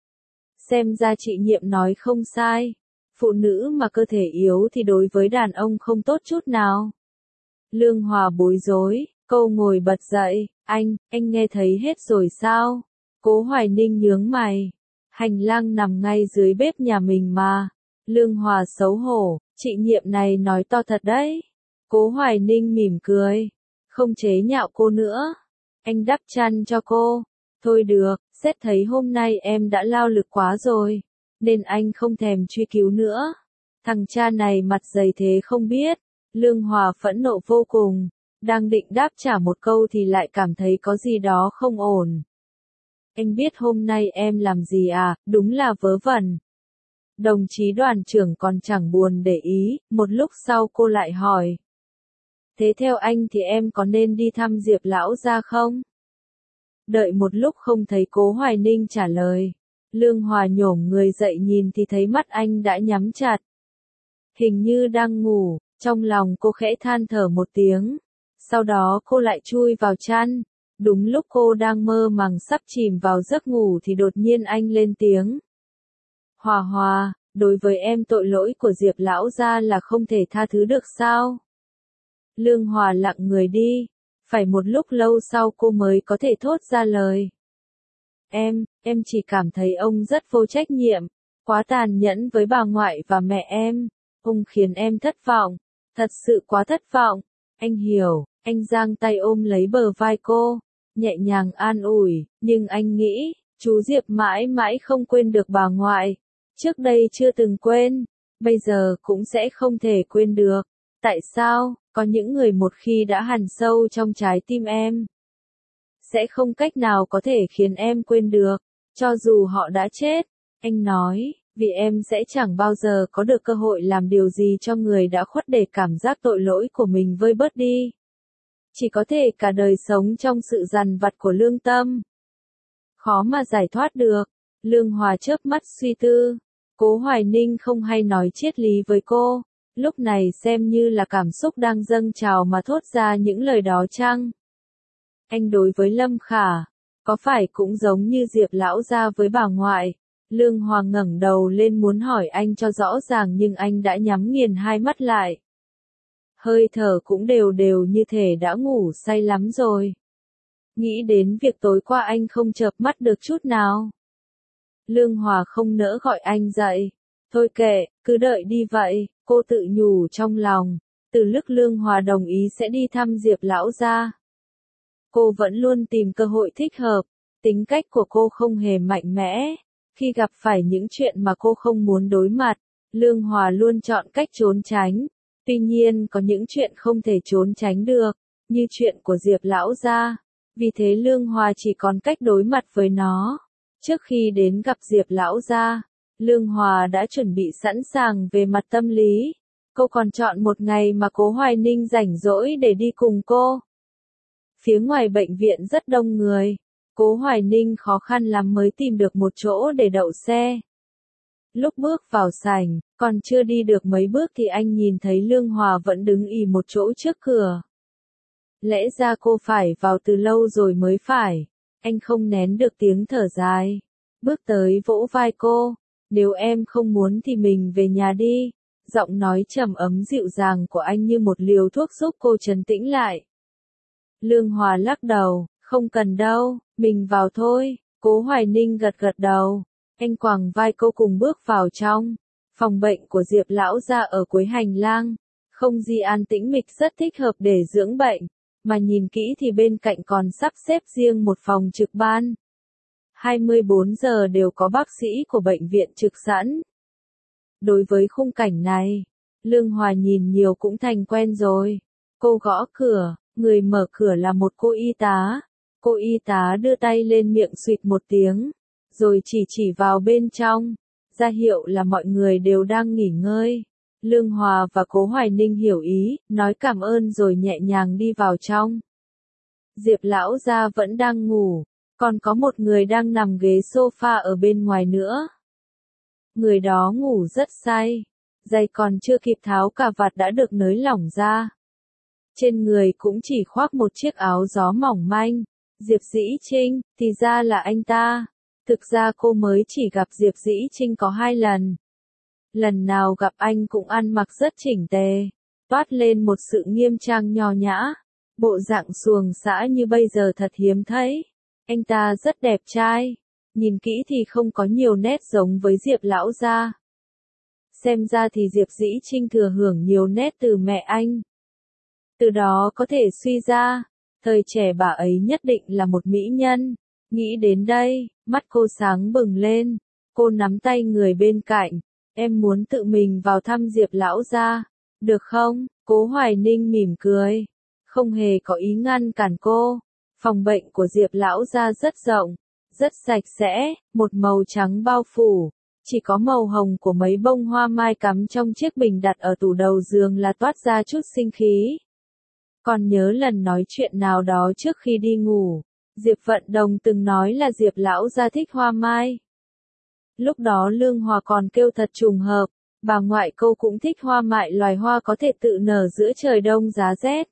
Xem ra chị Nhiệm nói không sai, phụ nữ mà cơ thể yếu thì đối với đàn ông không tốt chút nào. Lương Hòa bối rối, cô ngồi bật dậy. Anh nghe thấy hết rồi sao? Cố Hoài Ninh nhướng mày. Hành lang nằm ngay dưới bếp nhà mình mà. Lương Hòa xấu hổ, chị Nhiệm này nói to thật đấy. Cố Hoài Ninh mỉm cười, không chế nhạo cô nữa. Anh đắp chăn cho cô. Thôi được, sếp thấy hôm nay em đã lao lực quá rồi, nên anh không thèm truy cứu nữa. Thằng cha này mặt dày thế không biết. Lương Hòa phẫn nộ vô cùng, đang định đáp trả một câu thì lại cảm thấy có gì đó không ổn. Anh biết hôm nay em làm gì à, đúng là vớ vẩn. Đồng chí đoàn trưởng còn chẳng buồn để ý, một lúc sau cô lại hỏi. Thế theo anh thì em có nên đi thăm Diệp lão gia không? Đợi một lúc không thấy Cố Hoài Ninh trả lời. Lương Hòa nhổm người dậy nhìn thì thấy mắt anh đã nhắm chặt. Hình như đang ngủ, trong lòng cô khẽ than thở một tiếng. Sau đó cô lại chui vào chăn. Đúng lúc cô đang mơ màng sắp chìm vào giấc ngủ thì đột nhiên anh lên tiếng. Hòa Hòa, đối với em tội lỗi của Diệp lão gia là không thể tha thứ được sao? Lương Hòa lặng người đi. Phải một lúc lâu sau cô mới có thể thốt ra lời. Em chỉ cảm thấy ông rất vô trách nhiệm, quá tàn nhẫn với bà ngoại và mẹ em. Ông khiến em thất vọng, thật sự quá thất vọng. Anh hiểu, anh giang tay ôm lấy bờ vai cô, nhẹ nhàng an ủi, nhưng anh nghĩ, chú Diệp mãi mãi không quên được bà ngoại. Trước đây chưa từng quên, bây giờ cũng sẽ không thể quên được. Tại sao? Có những người một khi đã hằn sâu trong trái tim em, sẽ không cách nào có thể khiến em quên được, cho dù họ đã chết. Anh nói, vì em sẽ chẳng bao giờ có được cơ hội làm điều gì cho người đã khuất để cảm giác tội lỗi của mình vơi bớt đi. Chỉ có thể cả đời sống trong sự dằn vặt của lương tâm. Khó mà giải thoát được. Lương Hòa chớp mắt suy tư. Cố Hoài Ninh không hay nói triết lý với cô. Lúc này xem như là cảm xúc đang dâng trào mà thốt ra những lời đó chăng? Anh đối với Lâm Khả, có phải cũng giống như Diệp lão gia với bà ngoại? Lương Hòa ngẩng đầu lên muốn hỏi anh cho rõ ràng nhưng anh đã nhắm nghiền hai mắt lại. hơi thở cũng đều đều như thể đã ngủ say lắm rồi. Nghĩ đến việc tối qua anh không chợp mắt được chút nào. Lương Hòa không nỡ gọi anh dậy. Thôi kệ, cứ đợi đi vậy, cô tự nhủ trong lòng. Từ lúc Lương Hòa đồng ý sẽ đi thăm Diệp lão gia, cô vẫn luôn tìm cơ hội thích hợp. Tính cách của cô không hề mạnh mẽ. Khi gặp phải những chuyện mà cô không muốn đối mặt, Lương Hòa luôn chọn cách trốn tránh. Tuy nhiên có những chuyện không thể trốn tránh được, như chuyện của Diệp lão gia. Vì thế Lương Hòa chỉ còn cách đối mặt với nó. Trước khi đến gặp Diệp lão gia, Lương Hòa đã chuẩn bị sẵn sàng về mặt tâm lý. Cô còn chọn một ngày mà Cố Hoài Ninh rảnh rỗi để đi cùng cô. Phía ngoài bệnh viện rất đông người. Cố Hoài Ninh khó khăn lắm mới tìm được một chỗ để đậu xe. Lúc bước vào sảnh, còn chưa đi được mấy bước thì anh nhìn thấy Lương Hòa vẫn đứng ì một chỗ trước cửa. Lẽ ra cô phải vào từ lâu rồi mới phải. Anh không nén được tiếng thở dài. Bước tới vỗ vai cô. Nếu em không muốn thì mình về nhà đi. Giọng nói trầm ấm dịu dàng của anh như một liều thuốc giúp cô trấn tĩnh lại. Lương Hòa lắc đầu, không cần đâu, mình vào thôi. Cố Hoài Ninh gật gật đầu. Anh quàng vai cô cùng bước vào trong. Phòng bệnh của Diệp lão gia ở cuối hành lang. Không gì an tĩnh mịch rất thích hợp để dưỡng bệnh. Mà nhìn kỹ thì bên cạnh còn sắp xếp riêng một phòng trực ban. 24 giờ đều có bác sĩ của bệnh viện trực sẵn. Đối với khung cảnh này, Lương Hòa nhìn nhiều cũng thành quen rồi. Cô gõ cửa, người mở cửa là một cô y tá. Cô y tá đưa tay lên miệng xụt một tiếng, rồi chỉ vào bên trong, ra hiệu là mọi người đều đang nghỉ ngơi. Lương Hòa và Cố Hoài Ninh hiểu ý, nói cảm ơn rồi nhẹ nhàng đi vào trong. Diệp lão gia vẫn đang ngủ, còn có một người đang nằm ghế sofa ở bên ngoài nữa. Người đó ngủ rất say, giày còn chưa kịp tháo cà vạt đã được nới lỏng ra. Trên người cũng chỉ khoác một chiếc áo gió mỏng manh. Diệp Dĩ Trinh, thì ra là anh ta. Thực ra cô mới chỉ gặp Diệp Dĩ Trinh có 2 lần. Lần nào gặp anh cũng ăn mặc rất chỉnh tề, toát lên một sự nghiêm trang nho nhã. Bộ dạng xuồng xã như bây giờ thật hiếm thấy. Anh ta rất đẹp trai, nhìn kỹ thì không có nhiều nét giống với Diệp lão gia. Xem ra thì Diệp Dĩ Trinh thừa hưởng nhiều nét từ mẹ anh. Từ đó có thể suy ra, thời trẻ bà ấy nhất định là một mỹ nhân. Nghĩ đến đây, mắt cô sáng bừng lên. Cô nắm tay người bên cạnh. Em muốn tự mình vào thăm Diệp lão gia, được không? Cố Hoài Ninh mỉm cười, không hề có ý ngăn cản cô. Phòng bệnh của Diệp lão gia rất rộng, rất sạch sẽ, một màu trắng bao phủ, chỉ có màu hồng của mấy bông hoa mai cắm trong chiếc bình đặt ở tủ đầu giường là toát ra chút sinh khí. Còn nhớ lần nói chuyện nào đó trước khi đi ngủ, Diệp Vận Đồng từng nói là Diệp lão gia thích hoa mai. Lúc đó Lương Hòa còn kêu thật trùng hợp, bà ngoại cô cũng thích hoa mai, loài hoa có thể tự nở giữa trời đông giá rét.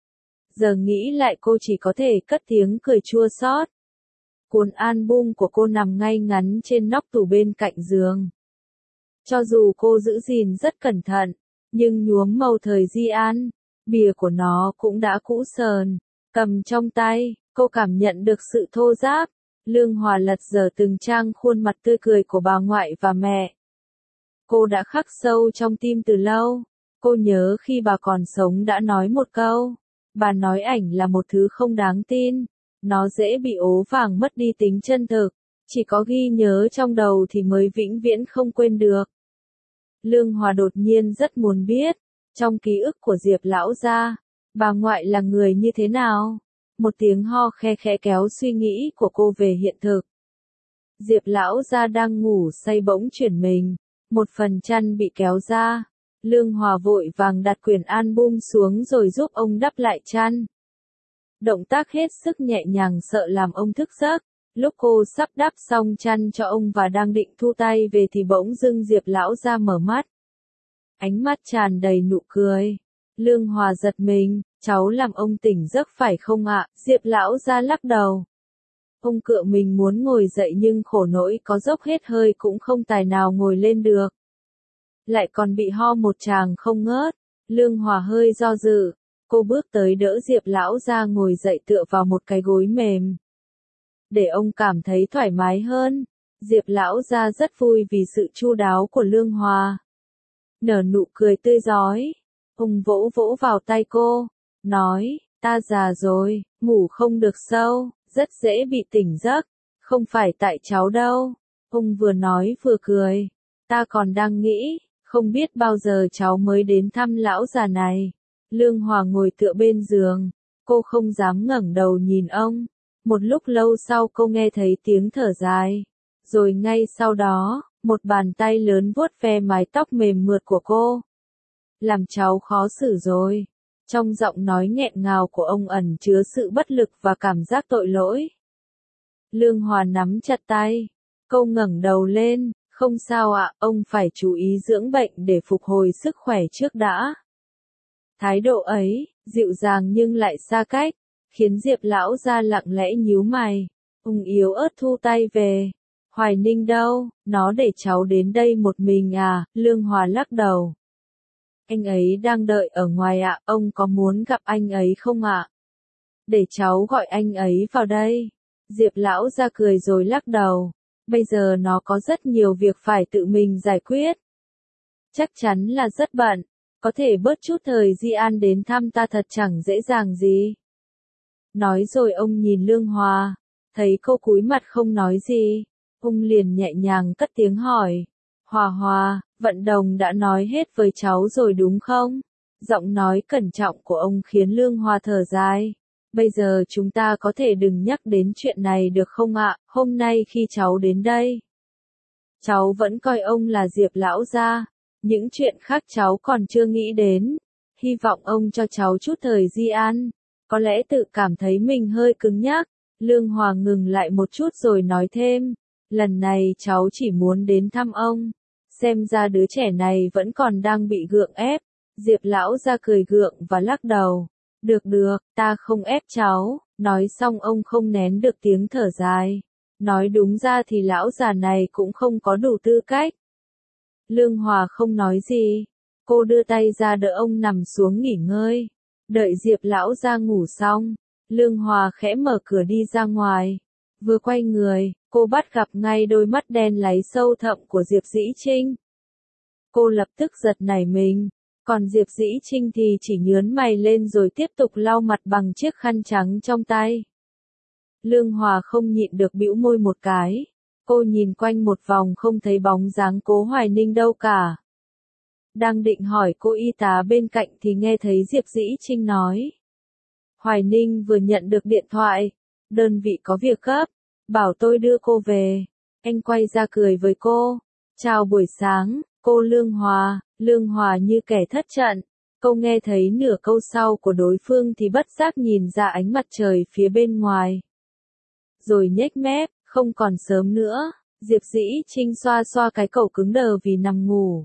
Giờ nghĩ lại cô chỉ có thể cất tiếng cười chua xót. Cuốn album của cô nằm ngay ngắn trên nóc tủ bên cạnh giường. Cho dù cô giữ gìn rất cẩn thận, nhưng nhuốm màu thời Di An, bìa của nó cũng đã cũ sờn. Cầm trong tay, cô cảm nhận được sự thô ráp. Lương Hòa lật dở từng trang khuôn mặt tươi cười của bà ngoại và mẹ. Cô đã khắc sâu trong tim từ lâu. Cô nhớ khi bà còn sống đã nói một câu. Bà nói ảnh là một thứ không đáng tin. Nó dễ bị ố vàng mất đi tính chân thực. Chỉ có ghi nhớ trong đầu thì mới vĩnh viễn không quên được. Lương Hòa đột nhiên rất muốn biết, trong ký ức của Diệp lão gia, bà ngoại là người như thế nào? Một tiếng ho khe khẽ kéo suy nghĩ của cô về hiện thực. Diệp lão gia đang ngủ say bỗng chuyển mình, một phần chăn bị kéo ra. Lương Hòa vội vàng đặt quyển album xuống rồi giúp ông đắp lại chăn. Động tác hết sức nhẹ nhàng sợ làm ông thức giấc. Lúc cô sắp đắp xong chăn cho ông và đang định thu tay về thì bỗng dưng Diệp lão gia mở mắt. Ánh mắt tràn đầy nụ cười. Lương Hòa giật mình, cháu làm ông tỉnh giấc phải không ạ? Diệp lão gia lắc đầu. Ông cựa mình muốn ngồi dậy nhưng khổ nỗi có dốc hết hơi cũng không tài nào ngồi lên được. Lại còn bị ho một tràng không ngớt. Lương Hòa hơi do dự, cô bước tới đỡ Diệp lão gia ngồi dậy tựa vào một cái gối mềm. Để ông cảm thấy thoải mái hơn. Diệp lão gia rất vui vì sự chu đáo của Lương Hòa. Nở nụ cười tươi rói. Ông vỗ vỗ vào tay cô, nói, ta già rồi, ngủ không được sâu, rất dễ bị tỉnh giấc, không phải tại cháu đâu. Ông vừa nói vừa cười, ta còn đang nghĩ, không biết bao giờ cháu mới đến thăm lão già này. Lương Hòa ngồi tựa bên giường, cô không dám ngẩng đầu nhìn ông. Một lúc lâu sau cô nghe thấy tiếng thở dài, rồi ngay sau đó, một bàn tay lớn vuốt ve mái tóc mềm mượt của cô. Làm cháu khó xử rồi. Trong giọng nói nghẹn ngào của ông ẩn chứa sự bất lực và cảm giác tội lỗi. Lương Hòa nắm chặt tay. Cô ngẩng đầu lên, không sao ạ, ông phải chú ý dưỡng bệnh để phục hồi sức khỏe trước đã. Thái độ ấy, dịu dàng nhưng lại xa cách, khiến Diệp lão gia lặng lẽ nhíu mày. Ông yếu ớt thu tay về. Hoài Ninh đâu, nó để cháu đến đây một mình à? Lương Hòa lắc đầu. Anh ấy đang đợi ở ngoài ạ, ông có muốn gặp anh ấy không ạ? Để cháu gọi anh ấy vào đây. Diệp lão ra cười rồi lắc đầu. Bây giờ nó có rất nhiều việc phải tự mình giải quyết. Chắc chắn là rất bận. Có thể bớt chút thời gian đến thăm ta thật chẳng dễ dàng gì. Nói rồi ông nhìn Lương Hòa. Thấy cô cúi mặt không nói gì. Ông liền nhẹ nhàng cất tiếng hỏi. Hòa Hòa, Vận Đồng đã nói hết với cháu rồi đúng không? Giọng nói cẩn trọng của ông khiến Lương Hòa thở dài. Bây giờ chúng ta có thể đừng nhắc đến chuyện này được không ạ? Hôm nay khi cháu đến đây, cháu vẫn coi ông là Diệp lão gia. Những chuyện khác cháu còn chưa nghĩ đến. Hy vọng ông cho cháu chút thời gian. Có lẽ tự cảm thấy mình hơi cứng nhắc. Lương Hòa ngừng lại một chút rồi nói thêm. Lần này cháu chỉ muốn đến thăm ông. Xem ra đứa trẻ này vẫn còn đang bị gượng ép. Diệp lão ra cười gượng và lắc đầu. Được được, ta không ép cháu. Nói xong ông không nén được tiếng thở dài. Nói đúng ra thì lão già này cũng không có đủ tư cách. Lương Hòa không nói gì. Cô đưa tay ra đỡ ông nằm xuống nghỉ ngơi. Đợi Diệp lão ra ngủ xong. Lương Hòa khẽ mở cửa đi ra ngoài. Vừa quay người, cô bắt gặp ngay đôi mắt đen láy sâu thẳm của Diệp Dĩ Trinh. Cô lập tức giật nảy mình, còn Diệp Dĩ Trinh thì chỉ nhướng mày lên rồi tiếp tục lau mặt bằng chiếc khăn trắng trong tay. Lương Hòa không nhịn được bĩu môi một cái. Cô nhìn quanh một vòng không thấy bóng dáng Cố Hoài Ninh đâu cả. Đang định hỏi cô y tá bên cạnh thì nghe thấy Diệp Dĩ Trinh nói. Hoài Ninh vừa nhận được điện thoại. Đơn vị có việc gấp, bảo tôi đưa cô về. Anh quay ra cười với cô. Chào buổi sáng, cô Lương Hòa. Lương Hòa như kẻ thất trận. Cô nghe thấy nửa câu sau của đối phương thì bất giác nhìn ra ánh mặt trời phía bên ngoài. Rồi nhếch mép, không còn sớm nữa. Diệp Dĩ Trinh xoa xoa cái cổ cứng đờ vì nằm ngủ.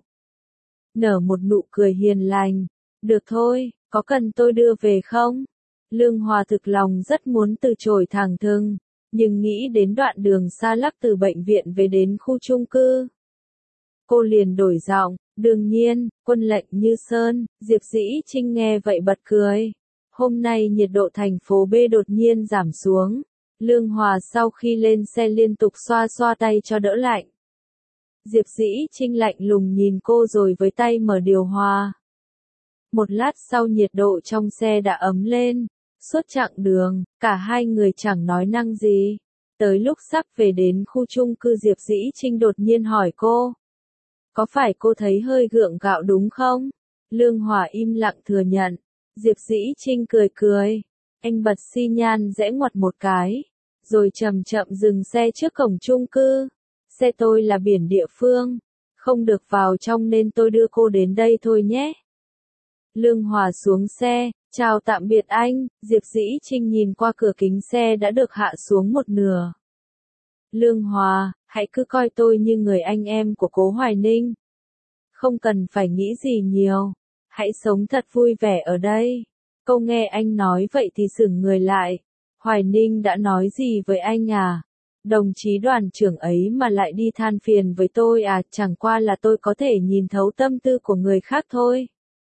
Nở một nụ cười hiền lành. Được thôi, có cần tôi đưa về không? Lương Hòa thực lòng rất muốn từ chối thẳng thừng, nhưng nghĩ đến đoạn đường xa lắc từ bệnh viện về đến khu chung cư. Cô liền đổi giọng, đương nhiên, quân lệnh như sơn. Diệp Dĩ Trinh nghe vậy bật cười. Hôm nay nhiệt độ thành phố B đột nhiên giảm xuống. Lương Hòa sau khi lên xe liên tục xoa xoa tay cho đỡ lạnh. Diệp Dĩ Trinh lạnh lùng nhìn cô rồi với tay mở điều hòa. Một lát sau nhiệt độ trong xe đã ấm lên. Suốt chặng đường, cả hai người chẳng nói năng gì. Tới lúc sắp về đến khu chung cư Diệp Dĩ Trinh đột nhiên hỏi cô. Có phải cô thấy hơi gượng gạo đúng không? Lương Hòa im lặng thừa nhận. Diệp Dĩ Trinh cười cười. Anh bật xi nhan rẽ ngoặt một cái. Rồi chậm chậm dừng xe trước cổng chung cư. Xe tôi là biển địa phương. Không được vào trong nên tôi đưa cô đến đây thôi nhé. Lương Hòa xuống xe. Chào tạm biệt anh. Diệp Dĩ Trinh nhìn qua cửa kính xe đã được hạ xuống một nửa. Lương Hòa, hãy cứ coi tôi như người anh em của Cố Hoài Ninh. Không cần phải nghĩ gì nhiều. Hãy sống thật vui vẻ ở đây. Cô nghe anh nói vậy thì sững người lại. Hoài Ninh đã nói gì với anh à? Đồng chí đoàn trưởng ấy mà lại đi than phiền với tôi à? Chẳng qua là tôi có thể nhìn thấu tâm tư của người khác thôi.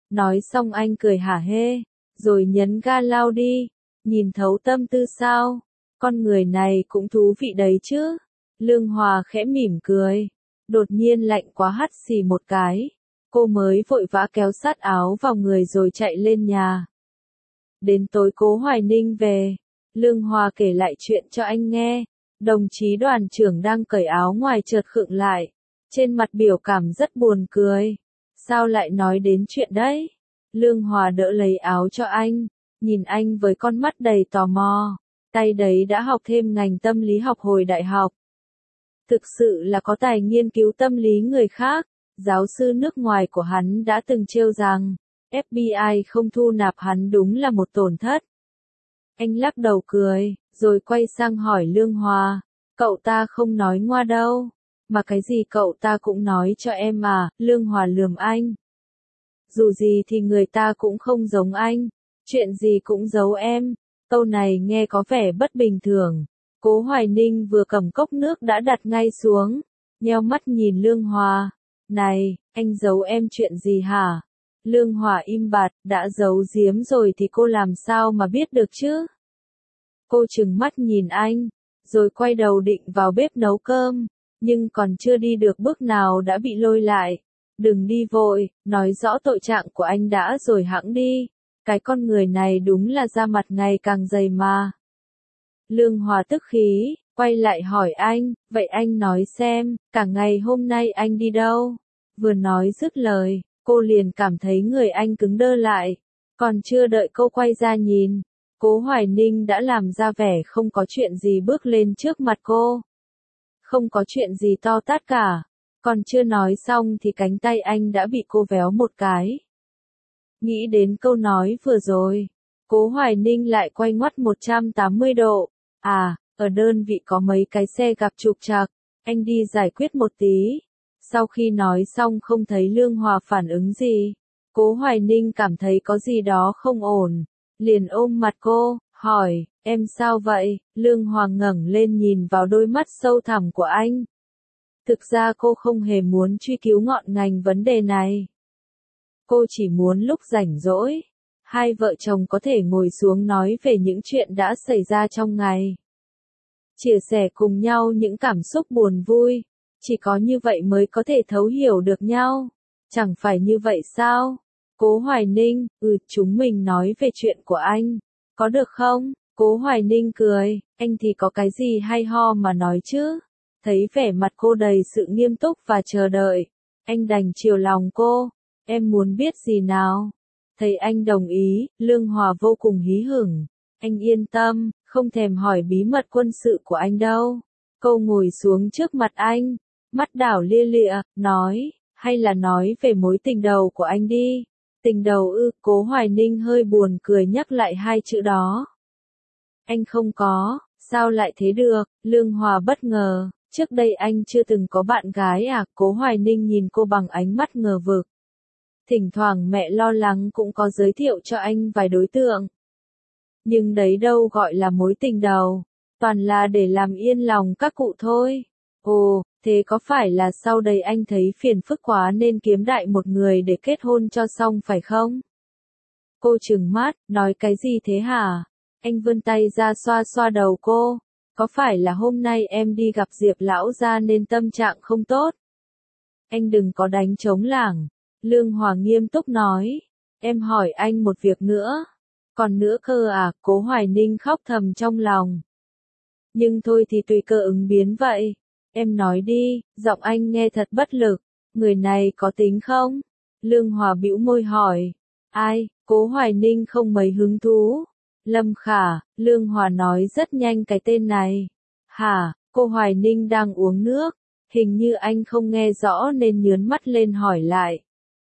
Nói xong anh cười hả hê, rồi nhấn ga lao đi, nhìn thấu tâm tư sao, con người này cũng thú vị đấy chứ. Lương Hòa khẽ mỉm cười, đột nhiên lạnh quá hắt xì một cái, cô mới vội vã kéo sát áo vào người rồi chạy lên nhà. Đến tối Cố Hoài Ninh về, Lương Hòa kể lại chuyện cho anh nghe, đồng chí đoàn trưởng đang cởi áo ngoài chợt khựng lại, trên mặt biểu cảm rất buồn cười. Sao lại nói đến chuyện đấy? Lương Hòa đỡ lấy áo cho anh, nhìn anh với con mắt đầy tò mò, tay đấy đã học thêm ngành tâm lý học hồi đại học. Thực sự là có tài nghiên cứu tâm lý người khác, giáo sư nước ngoài của hắn đã từng trêu rằng, FBI không thu nạp hắn đúng là một tổn thất. Anh lắc đầu cười, rồi quay sang hỏi Lương Hòa, cậu ta không nói ngoa đâu, mà cái gì cậu ta cũng nói cho em à. Lương Hòa lườm anh. Dù gì thì người ta cũng không giống anh, chuyện gì cũng giấu em. Câu này nghe có vẻ bất bình thường. Cố Hoài Ninh vừa cầm cốc nước đã đặt ngay xuống, nheo mắt nhìn Lương Hòa. Này, anh giấu em chuyện gì hả? Lương Hòa im bặt, đã giấu giếm rồi thì cô làm sao mà biết được chứ? Cô trừng mắt nhìn anh, rồi quay đầu định vào bếp nấu cơm, nhưng còn chưa đi được bước nào đã bị lôi lại. Đừng đi vội, nói rõ tội trạng của anh đã rồi hẵng đi. Cái con người này đúng là da mặt ngày càng dày mà. Lương Hòa tức khí, quay lại hỏi anh, vậy anh nói xem, cả ngày hôm nay anh đi đâu? Vừa nói dứt lời, cô liền cảm thấy người anh cứng đơ lại. Còn chưa đợi cô quay ra nhìn, Cố Hoài Ninh đã làm ra vẻ không có chuyện gì bước lên trước mặt cô. Không có chuyện gì to tát cả. Còn chưa nói xong thì cánh tay anh đã bị cô véo một cái. Nghĩ đến câu nói vừa rồi, Cố Hoài Ninh lại quay ngoắt 180 độ. À, ở đơn vị có mấy cái xe gặp trục trặc, anh đi giải quyết một tí. Sau khi nói xong không thấy Lương Hòa phản ứng gì, Cố Hoài Ninh cảm thấy có gì đó không ổn, liền ôm mặt cô, hỏi, em sao vậy? Lương Hòa ngẩng lên nhìn vào đôi mắt sâu thẳm của anh. Thực ra cô không hề muốn truy cứu ngọn ngành vấn đề này. Cô chỉ muốn lúc rảnh rỗi, hai vợ chồng có thể ngồi xuống nói về những chuyện đã xảy ra trong ngày. Chia sẻ cùng nhau những cảm xúc buồn vui, chỉ có như vậy mới có thể thấu hiểu được nhau. Chẳng phải như vậy sao? Cố Hoài Ninh, chúng mình nói về chuyện của anh, có được không? Cố Hoài Ninh cười, anh thì có cái gì hay ho mà nói chứ? Thấy vẻ mặt cô đầy sự nghiêm túc và chờ đợi, anh đành chiều lòng cô, em muốn biết gì nào? Thấy anh đồng ý, Lương Hòa vô cùng hí hửng, anh yên tâm, không thèm hỏi bí mật quân sự của anh đâu. Cô ngồi xuống trước mặt anh, mắt đảo lia lịa, nói, hay là nói về mối tình đầu của anh đi. Tình đầu ư? Cố Hoài Ninh hơi buồn cười nhắc lại hai chữ đó. Anh không có, sao lại thế được? Lương Hòa bất ngờ, trước đây anh chưa từng có bạn gái à? Cố Hoài Ninh nhìn cô bằng ánh mắt ngờ vực. Thỉnh thoảng mẹ lo lắng cũng có giới thiệu cho anh vài đối tượng. Nhưng đấy đâu gọi là mối tình đầu, toàn là để làm yên lòng các cụ thôi. Ồ, thế có phải là sau đây anh thấy phiền phức quá nên kiếm đại một người để kết hôn cho xong phải không? Cô trừng mắt, nói cái gì thế hả? Anh vươn tay ra xoa xoa đầu cô. Có phải là hôm nay em đi gặp Diệp lão gia nên tâm trạng không tốt? Anh đừng có đánh trống lảng. Lương Hòa nghiêm túc nói. Em hỏi anh một việc nữa. Còn nữa cơ à? Cố Hoài Ninh khóc thầm trong lòng. Nhưng thôi thì tùy cơ ứng biến vậy. Em nói đi, giọng anh nghe thật bất lực. Người này có tính không? Lương Hòa bĩu môi hỏi. Ai? Cố Hoài Ninh không mấy hứng thú. Lâm Khả, Lương Hòa nói rất nhanh cái tên này. Hả? Cô Hoài Ninh đang uống nước. Hình như anh không nghe rõ nên nhớn mắt lên hỏi lại.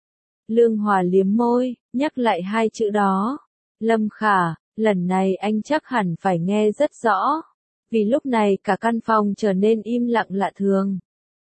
Lương Hòa liếm môi, nhắc lại hai chữ đó. Lâm Khả, lần này anh chắc hẳn phải nghe rất rõ. Vì lúc này cả căn phòng trở nên im lặng lạ thường.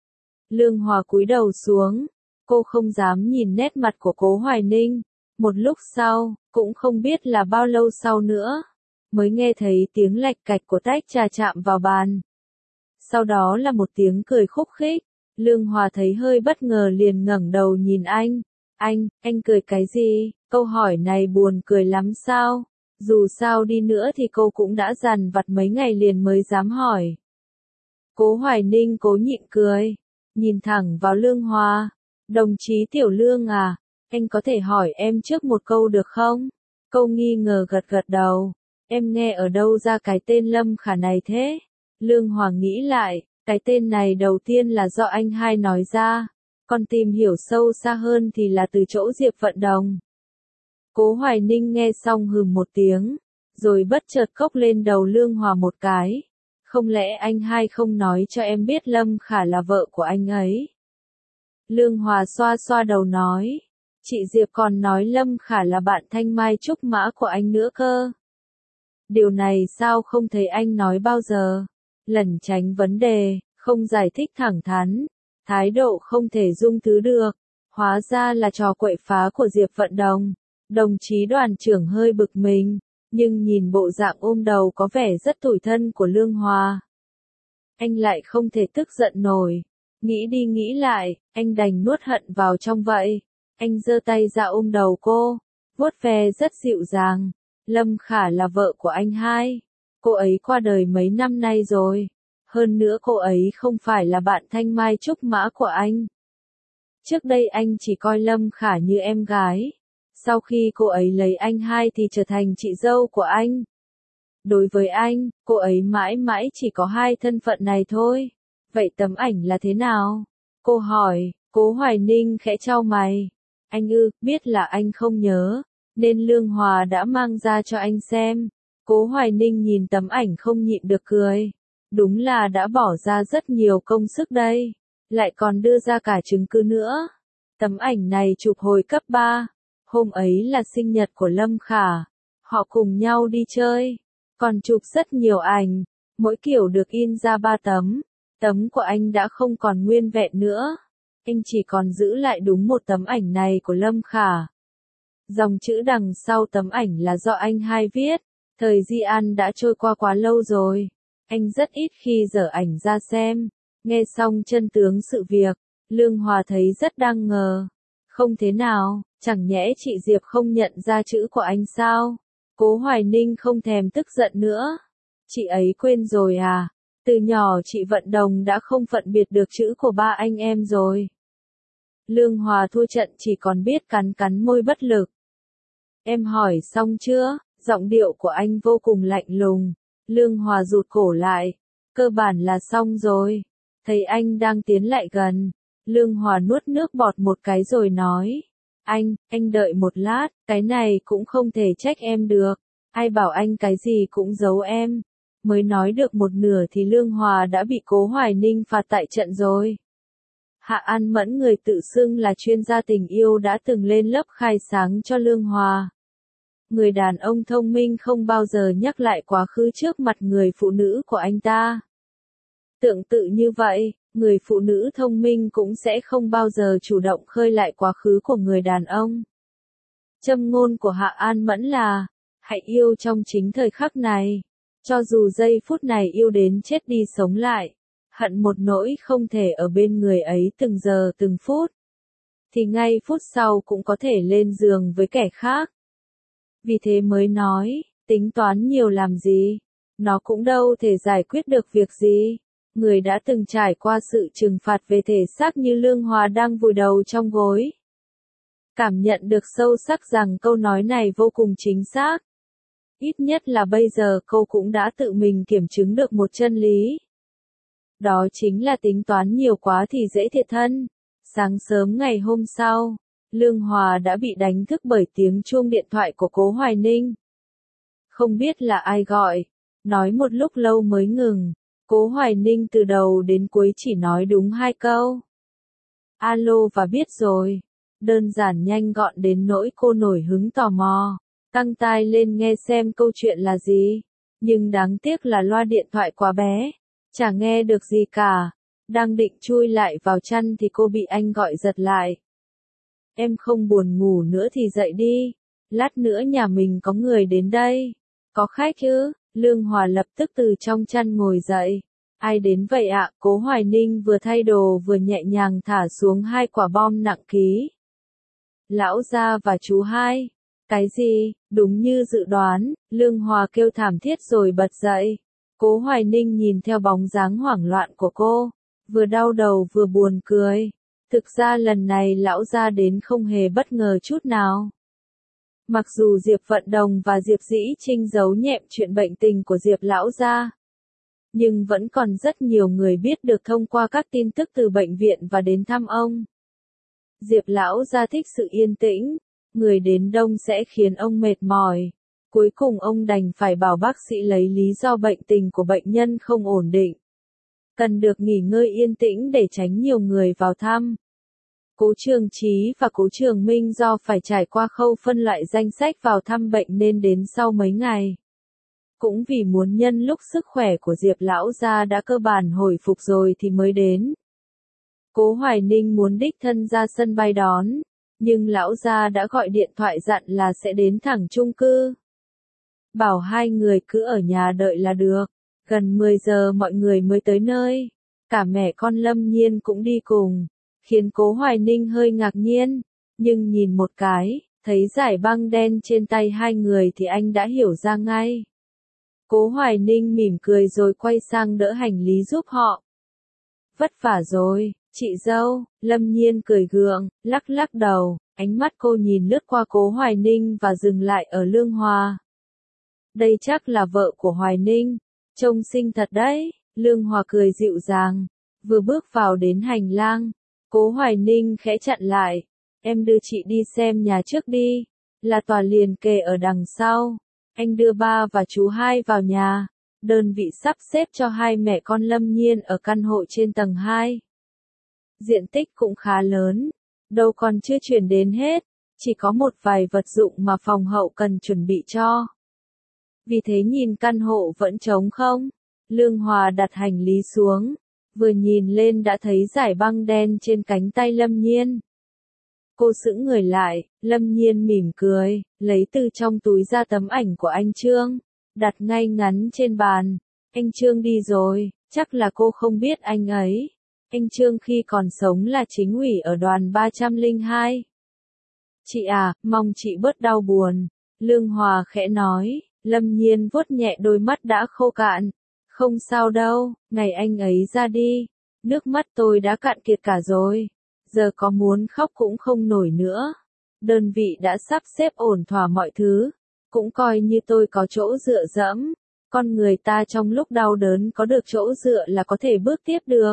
Lương Hòa cúi đầu xuống, cô không dám nhìn nét mặt của Cố Hoài Ninh. Một lúc sau, cũng không biết là bao lâu sau nữa, mới nghe thấy tiếng lạch cạch của tách trà chạm vào bàn. Sau đó là một tiếng cười khúc khích, Lương Hòa thấy hơi bất ngờ liền ngẩng đầu nhìn anh, Anh cười cái gì? Câu hỏi này buồn cười lắm sao? Dù sao đi nữa thì cô cũng đã dằn vặt mấy ngày liền mới dám hỏi. Cố Hoài Ninh cố nhịn cười, nhìn thẳng vào Lương Hòa. Đồng chí Tiểu Lương à, anh có thể hỏi em trước một câu được không? Câu nghi ngờ gật gật đầu. Em nghe ở đâu ra cái tên Lâm Khả này thế? Lương Hòa nghĩ lại, cái tên này đầu tiên là do anh hai nói ra. Còn tìm hiểu sâu xa hơn thì là từ chỗ Diệp Vận Đồng. Cố Hoài Ninh nghe xong hừ một tiếng, rồi bất chợt cốc lên đầu Lương Hòa một cái. Không lẽ anh hai không nói cho em biết Lâm Khả là vợ của anh ấy? Lương Hòa xoa xoa đầu nói. Chị Diệp còn nói Lâm Khả là bạn thanh mai trúc mã của anh nữa cơ. Điều này sao không thấy anh nói bao giờ? Lẩn tránh vấn đề, không giải thích thẳng thắn, thái độ không thể dung thứ được. Hóa ra là trò quậy phá của Diệp Vận Đồng. Đồng chí đoàn trưởng hơi bực mình, nhưng nhìn bộ dạng ôm đầu có vẻ rất tủi thân của Lương Hòa. Anh lại không thể tức giận nổi. Nghĩ đi nghĩ lại, anh đành nuốt hận vào trong vậy. Anh giơ tay ra ôm đầu cô, vuốt ve rất dịu dàng. Lâm Khả là vợ của anh hai. Cô ấy qua đời mấy năm nay rồi. Hơn nữa cô ấy không phải là bạn thanh mai trúc mã của anh. Trước đây anh chỉ coi Lâm Khả như em gái. Sau khi cô ấy lấy anh hai thì trở thành chị dâu của anh. Đối với anh, cô ấy mãi mãi chỉ có hai thân phận này thôi. Vậy tấm ảnh là thế nào? Cô hỏi. Cố Hoài Ninh khẽ chau mày. Anh biết là anh không nhớ, nên Lương Hòa đã mang ra cho anh xem. Cố Hoài Ninh nhìn tấm ảnh không nhịn được cười. Đúng là đã bỏ ra rất nhiều công sức đây. Lại còn đưa ra cả chứng cứ nữa. Tấm ảnh này chụp hồi cấp 3. Hôm ấy là sinh nhật của Lâm Khả. Họ cùng nhau đi chơi. Còn chụp rất nhiều ảnh. Mỗi kiểu được in ra 3 tấm. Tấm của anh đã không còn nguyên vẹn nữa. Anh chỉ còn giữ lại đúng một tấm ảnh này của Lâm Khả. Dòng chữ đằng sau tấm ảnh là do anh hai viết. Thời Di An đã trôi qua quá lâu rồi. Anh rất ít khi dở ảnh ra xem. Nghe xong chân tướng sự việc, Lương Hòa thấy rất đang ngờ. Không thế nào, chẳng nhẽ chị Diệp không nhận ra chữ của anh sao? Cố Hoài Ninh không thèm tức giận nữa. Chị ấy quên rồi à? Từ nhỏ chị Vận Đồng đã không phân biệt được chữ của ba anh em rồi. Lương Hòa thua trận chỉ còn biết cắn cắn môi bất lực. Em hỏi xong chưa? Giọng điệu của anh vô cùng lạnh lùng. Lương Hòa rụt cổ lại. Cơ bản là xong rồi. Thấy anh đang tiến lại gần. Lương Hòa nuốt nước bọt một cái rồi nói. Anh đợi một lát, cái này cũng không thể trách em được. Ai bảo anh cái gì cũng giấu em. Mới nói được một nửa thì Lương Hòa đã bị Cố Hoài Ninh phạt tại trận rồi. Hạ An Mẫn người tự xưng là chuyên gia tình yêu đã từng lên lớp khai sáng cho Lương Hòa. Người đàn ông thông minh không bao giờ nhắc lại quá khứ trước mặt người phụ nữ của anh ta. Tương tự như vậy, người phụ nữ thông minh cũng sẽ không bao giờ chủ động khơi lại quá khứ của người đàn ông. Châm ngôn của Hạ An Mẫn là, hãy yêu trong chính thời khắc này. Cho dù giây phút này yêu đến chết đi sống lại, hận một nỗi không thể ở bên người ấy từng giờ từng phút, thì ngay phút sau cũng có thể lên giường với kẻ khác. Vì thế mới nói, tính toán nhiều làm gì, nó cũng đâu thể giải quyết được việc gì. Người đã từng trải qua sự trừng phạt về thể xác như Lương Hòa đang vùi đầu trong gối. Cảm nhận được sâu sắc rằng câu nói này vô cùng chính xác. Ít nhất là bây giờ cô cũng đã tự mình kiểm chứng được một chân lý. Đó chính là tính toán nhiều quá thì dễ thiệt thân. Sáng sớm ngày hôm sau, Lương Hòa đã bị đánh thức bởi tiếng chuông điện thoại của Cố Hoài Ninh. Không biết là ai gọi, nói một lúc lâu mới ngừng. Cố Hoài Ninh từ đầu đến cuối chỉ nói đúng 2 câu. Alo và biết rồi. Đơn giản nhanh gọn đến nỗi cô nổi hứng tò mò. Căng tai lên nghe xem câu chuyện là gì. Nhưng đáng tiếc là loa điện thoại quá bé. Chả nghe được gì cả. Đang định chui lại vào chăn thì cô bị anh gọi giật lại. Em không buồn ngủ nữa thì dậy đi. Lát nữa nhà mình có người đến đây. Có khách chứ? Lương Hòa lập tức từ trong chăn ngồi dậy. Ai đến vậy ạ? Cố Hoài Ninh vừa thay đồ vừa nhẹ nhàng thả xuống 2 quả bom nặng ký. Lão gia và chú hai. Cái gì? Đúng như dự đoán, Lương Hòa kêu thảm thiết rồi bật dậy. Cố Hoài Ninh nhìn theo bóng dáng hoảng loạn của cô, vừa đau đầu vừa buồn cười. Thực ra lần này lão gia đến không hề bất ngờ chút nào. Mặc dù Diệp Vận Đồng và Diệp Dĩ Trinh giấu nhẹm chuyện bệnh tình của Diệp lão gia, nhưng vẫn còn rất nhiều người biết được thông qua các tin tức từ bệnh viện và đến thăm ông. Diệp lão gia thích sự yên tĩnh, người đến đông sẽ khiến ông mệt mỏi. Cuối cùng ông đành phải bảo bác sĩ lấy lý do bệnh tình của bệnh nhân không ổn định, cần được nghỉ ngơi yên tĩnh để tránh nhiều người vào thăm. Cố Trường Chí và Cố Trường Minh do phải trải qua khâu phân loại danh sách vào thăm bệnh nên đến sau mấy ngày. Cũng vì muốn nhân lúc sức khỏe của Diệp lão gia đã cơ bản hồi phục rồi thì mới đến. Cố Hoài Ninh muốn đích thân ra sân bay đón, nhưng lão gia đã gọi điện thoại dặn là sẽ đến thẳng chung cư. Bảo hai người cứ ở nhà đợi là được. Gần 10 giờ mọi người mới tới nơi. Cả mẹ con Lâm Nhiên cũng đi cùng, khiến Cố Hoài Ninh hơi ngạc nhiên, nhưng nhìn một cái, thấy dải băng đen trên tay hai người thì anh đã hiểu ra ngay. Cố Hoài Ninh mỉm cười rồi quay sang đỡ hành lý giúp họ. Vất vả rồi, chị dâu. Lâm Nhiên cười gượng, lắc lắc đầu, ánh mắt cô nhìn lướt qua Cố Hoài Ninh và dừng lại ở Lương Hòa. Đây chắc là vợ của Hoài Ninh, trông xinh thật đấy. Lương Hòa cười dịu dàng, vừa bước vào đến hành lang, Cố Hoài Ninh khẽ chặn lại. Em đưa chị đi xem nhà trước đi, là tòa liền kề ở đằng sau. Anh đưa ba và chú hai vào nhà. Đơn vị sắp xếp cho hai mẹ con Lâm Nhiên ở căn hộ trên tầng 2. Diện tích cũng khá lớn, đâu còn chưa chuyển đến hết, chỉ có một vài vật dụng mà phòng hậu cần chuẩn bị cho. Vì thế nhìn căn hộ vẫn trống không. Lương Hòa đặt hành lý xuống, vừa nhìn lên đã thấy dải băng đen trên cánh tay Lâm Nhiên. Cô sững người lại, Lâm Nhiên mỉm cười, lấy từ trong túi ra tấm ảnh của anh Trương, đặt ngay ngắn trên bàn. Anh Trương đi rồi, chắc là cô không biết anh ấy. Anh Trương khi còn sống là chính ủy ở đoàn 302. Chị à, mong chị bớt đau buồn. Lương Hòa khẽ nói. Lâm Nhiên vuốt nhẹ đôi mắt đã khô cạn. Không sao đâu, ngày anh ấy ra đi, nước mắt tôi đã cạn kiệt cả rồi. Giờ có muốn khóc cũng không nổi nữa. Đơn vị đã sắp xếp ổn thỏa mọi thứ, cũng coi như tôi có chỗ dựa dẫm. Con người ta trong lúc đau đớn có được chỗ dựa là có thể bước tiếp được.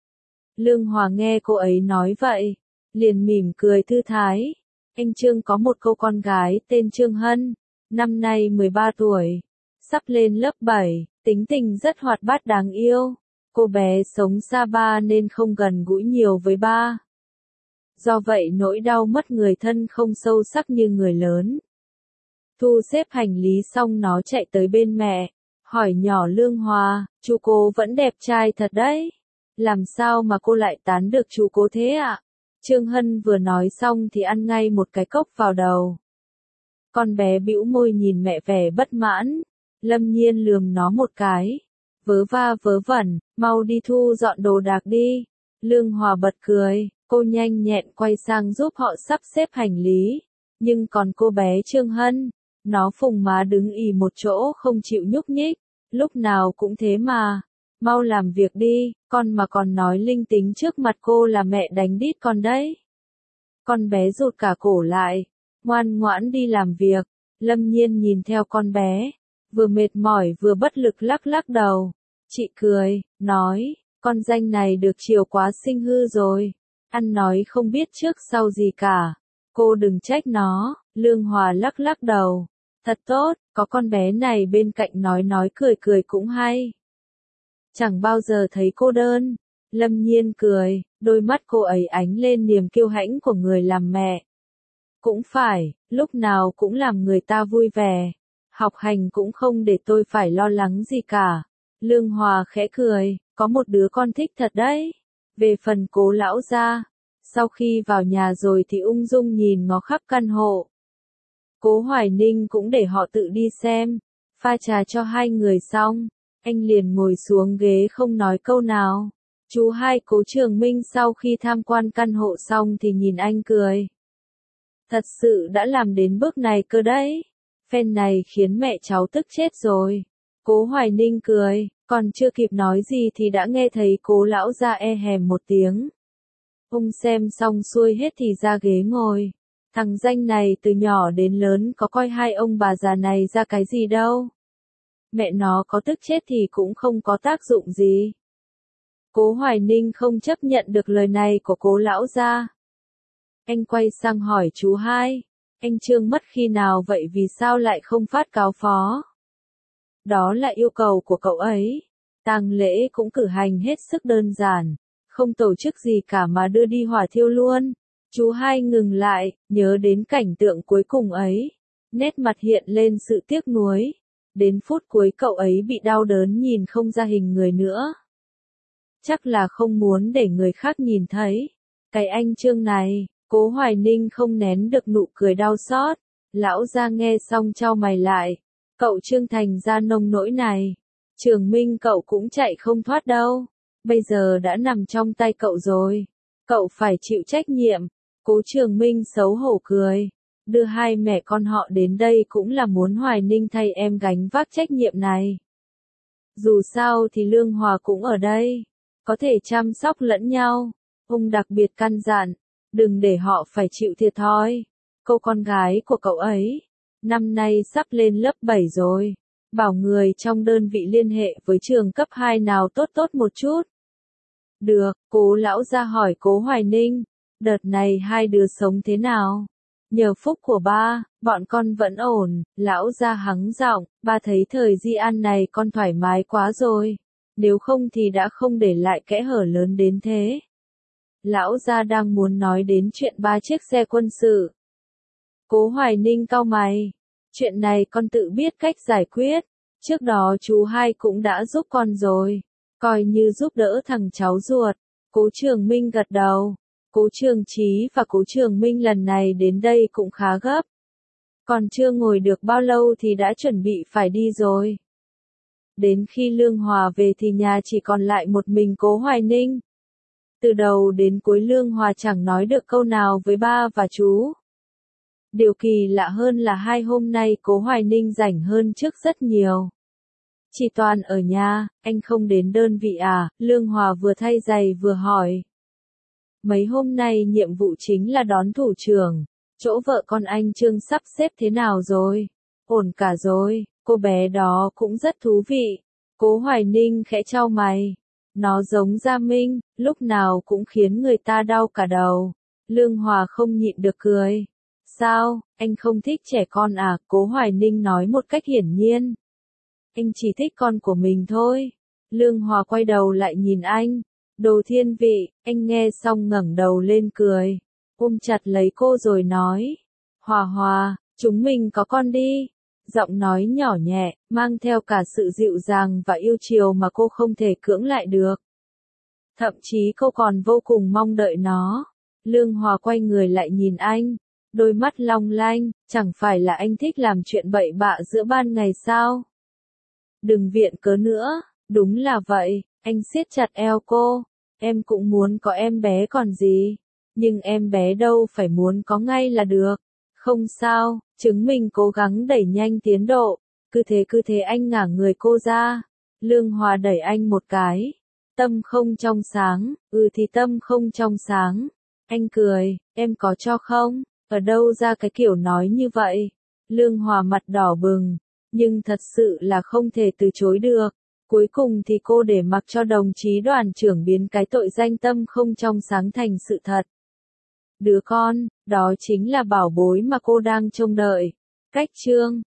Lương Hòa nghe cô ấy nói vậy, liền mỉm cười thư thái. Anh Trương có một cô con gái tên Trương Hân, năm nay 13 tuổi, sắp lên lớp 7, tính tình rất hoạt bát đáng yêu. Cô bé sống xa ba nên không gần gũi nhiều với ba. Do vậy nỗi đau mất người thân không sâu sắc như người lớn. Thu xếp hành lý xong nó chạy tới bên mẹ, hỏi nhỏ Lương Hòa, chú Cố vẫn đẹp trai thật đấy. Làm sao mà cô lại tán được chú Cố thế ạ? Trương Hân vừa nói xong thì ăn ngay một cái cốc vào đầu. Con bé bĩu môi nhìn mẹ vẻ bất mãn. Lâm Nhiên lườm nó một cái. Vớ va vớ vẩn, mau đi thu dọn đồ đạc đi. Lương Hòa bật cười, cô nhanh nhẹn quay sang giúp họ sắp xếp hành lý. Nhưng còn cô bé Trương Hân, nó phùng má đứng ì một chỗ không chịu nhúc nhích. Lúc nào cũng thế mà. Mau làm việc đi, con mà còn nói linh tính trước mặt cô là mẹ đánh đít con đấy. Con bé rụt cả cổ lại, ngoan ngoãn đi làm việc. Lâm Nhiên nhìn theo con bé, vừa mệt mỏi vừa bất lực lắc lắc đầu. Chị cười, nói, con danh này được chiều quá sinh hư rồi. Ăn nói không biết trước sau gì cả. Cô đừng trách nó. Lương Hòa lắc lắc đầu. Thật tốt, có con bé này bên cạnh nói cười cười cũng hay. Chẳng bao giờ thấy cô đơn. Lâm Nhiên cười, đôi mắt cô ấy ánh lên niềm kiêu hãnh của người làm mẹ. Cũng phải, lúc nào cũng làm người ta vui vẻ. Học hành cũng không để tôi phải lo lắng gì cả. Lương Hòa khẽ cười, có một đứa con thích thật đấy. Về phần Cố lão gia, sau khi vào nhà rồi thì ung dung nhìn ngó khắp căn hộ. Cố Hoài Ninh cũng để họ tự đi xem. Pha trà cho hai người xong, anh liền ngồi xuống ghế không nói câu nào. Chú hai Cố Trường Minh sau khi tham quan căn hộ xong thì nhìn anh cười. Thật sự đã làm đến bước này cơ đấy. Phen này khiến mẹ cháu tức chết rồi. Cố Hoài Ninh cười, còn chưa kịp nói gì thì đã nghe thấy Cố lão gia e hèm một tiếng. Ông xem xong xuôi hết thì ra ghế ngồi. Thằng danh này từ nhỏ đến lớn có coi hai ông bà già này ra cái gì đâu. Mẹ nó có tức chết thì cũng không có tác dụng gì. Cố Hoài Ninh không chấp nhận được lời này của Cố lão gia. Anh quay sang hỏi chú hai, anh Trương mất khi nào vậy, vì sao lại không phát cáo phó? Đó là yêu cầu của cậu ấy. Tang lễ cũng cử hành hết sức đơn giản, không tổ chức gì cả mà đưa đi hỏa thiêu luôn. Chú hai ngừng lại, nhớ đến cảnh tượng cuối cùng ấy. Nét mặt hiện lên sự tiếc nuối. Đến phút cuối cậu ấy bị đau đớn nhìn không ra hình người nữa. Chắc là không muốn để người khác nhìn thấy. Cái anh Trương này, Cố Hoài Ninh không nén được nụ cười đau xót. Lão gia nghe xong chau mày lại. Cậu Trương thành ra nông nỗi này. Trường Minh cậu cũng chạy không thoát đâu. Bây giờ đã nằm trong tay cậu rồi. Cậu phải chịu trách nhiệm. Cố Trường Minh xấu hổ cười. Đưa hai mẹ con họ đến đây cũng là muốn Hoài Ninh thay em gánh vác trách nhiệm này. Dù sao thì Lương Hòa cũng ở đây. Có thể chăm sóc lẫn nhau. Ông đặc biệt căn dặn. Đừng để họ phải chịu thiệt thòi. Cô con gái của cậu ấy. Năm nay sắp lên lớp 7 rồi. Bảo người trong đơn vị liên hệ với trường cấp 2 nào tốt tốt một chút. Được, Cố lão gia hỏi Cố Hoài Ninh. Đợt này hai đứa sống thế nào? Nhờ phúc của ba, bọn con vẫn ổn. Lão gia hắng giọng, ba thấy thời Di An này con thoải mái quá rồi. Nếu không thì đã không để lại kẽ hở lớn đến thế. Lão gia đang muốn nói đến chuyện 3 chiếc xe quân sự. Cố Hoài Ninh cau mày. Chuyện này con tự biết cách giải quyết. Trước đó chú hai cũng đã giúp con rồi. Coi như giúp đỡ thằng cháu ruột. Cố Trường Minh gật đầu. Cố Trường Chí và Cố Trường Minh lần này đến đây cũng khá gấp. Còn chưa ngồi được bao lâu thì đã chuẩn bị phải đi rồi. Đến khi Lương Hòa về thì nhà chỉ còn lại một mình Cố Hoài Ninh. Từ đầu đến cuối Lương Hòa chẳng nói được câu nào với ba và chú. Điều kỳ lạ hơn là hai hôm nay Cố Hoài Ninh rảnh hơn trước rất nhiều. Chỉ toàn ở nhà, anh không đến đơn vị à? Lương Hòa vừa thay giày vừa hỏi. Mấy hôm nay nhiệm vụ chính là đón thủ trưởng. Chỗ vợ con anh Trương sắp xếp thế nào rồi? Ổn cả rồi, cô bé đó cũng rất thú vị. Cố Hoài Ninh khẽ chau mày. Nó giống Gia Minh, lúc nào cũng khiến người ta đau cả đầu. Lương Hòa không nhịn được cười. Sao, anh không thích trẻ con à? Cố Hoài Ninh nói một cách hiển nhiên. Anh chỉ thích con của mình thôi. Lương Hòa quay đầu lại nhìn anh. Đồ thiên vị, anh nghe xong ngẩng đầu lên cười. Ôm chặt lấy cô rồi nói. Hòa Hòa, chúng mình có con đi. Giọng nói nhỏ nhẹ, mang theo cả sự dịu dàng và yêu chiều mà cô không thể cưỡng lại được. Thậm chí cô còn vô cùng mong đợi nó. Lương Hòa quay người lại nhìn anh. Đôi mắt long lanh, chẳng phải là anh thích làm chuyện bậy bạ giữa ban ngày sao? Đừng viện cớ nữa, đúng là vậy, anh siết chặt eo cô. Em cũng muốn có em bé còn gì. Nhưng em bé đâu phải muốn có ngay là được. Không sao, chứng minh cố gắng đẩy nhanh tiến độ. Cứ thế anh ngả người cô ra. Lương Hòa đẩy anh một cái. Tâm không trong sáng, thì tâm không trong sáng. Anh cười, em có cho không? Ở đâu ra cái kiểu nói như vậy? Lương Hòa mặt đỏ bừng, nhưng thật sự là không thể từ chối được. Cuối cùng thì cô để mặc cho đồng chí đoàn trưởng biến cái tội danh tâm không trong sáng thành sự thật. Đứa con, đó chính là bảo bối mà cô đang trông đợi. Cách chương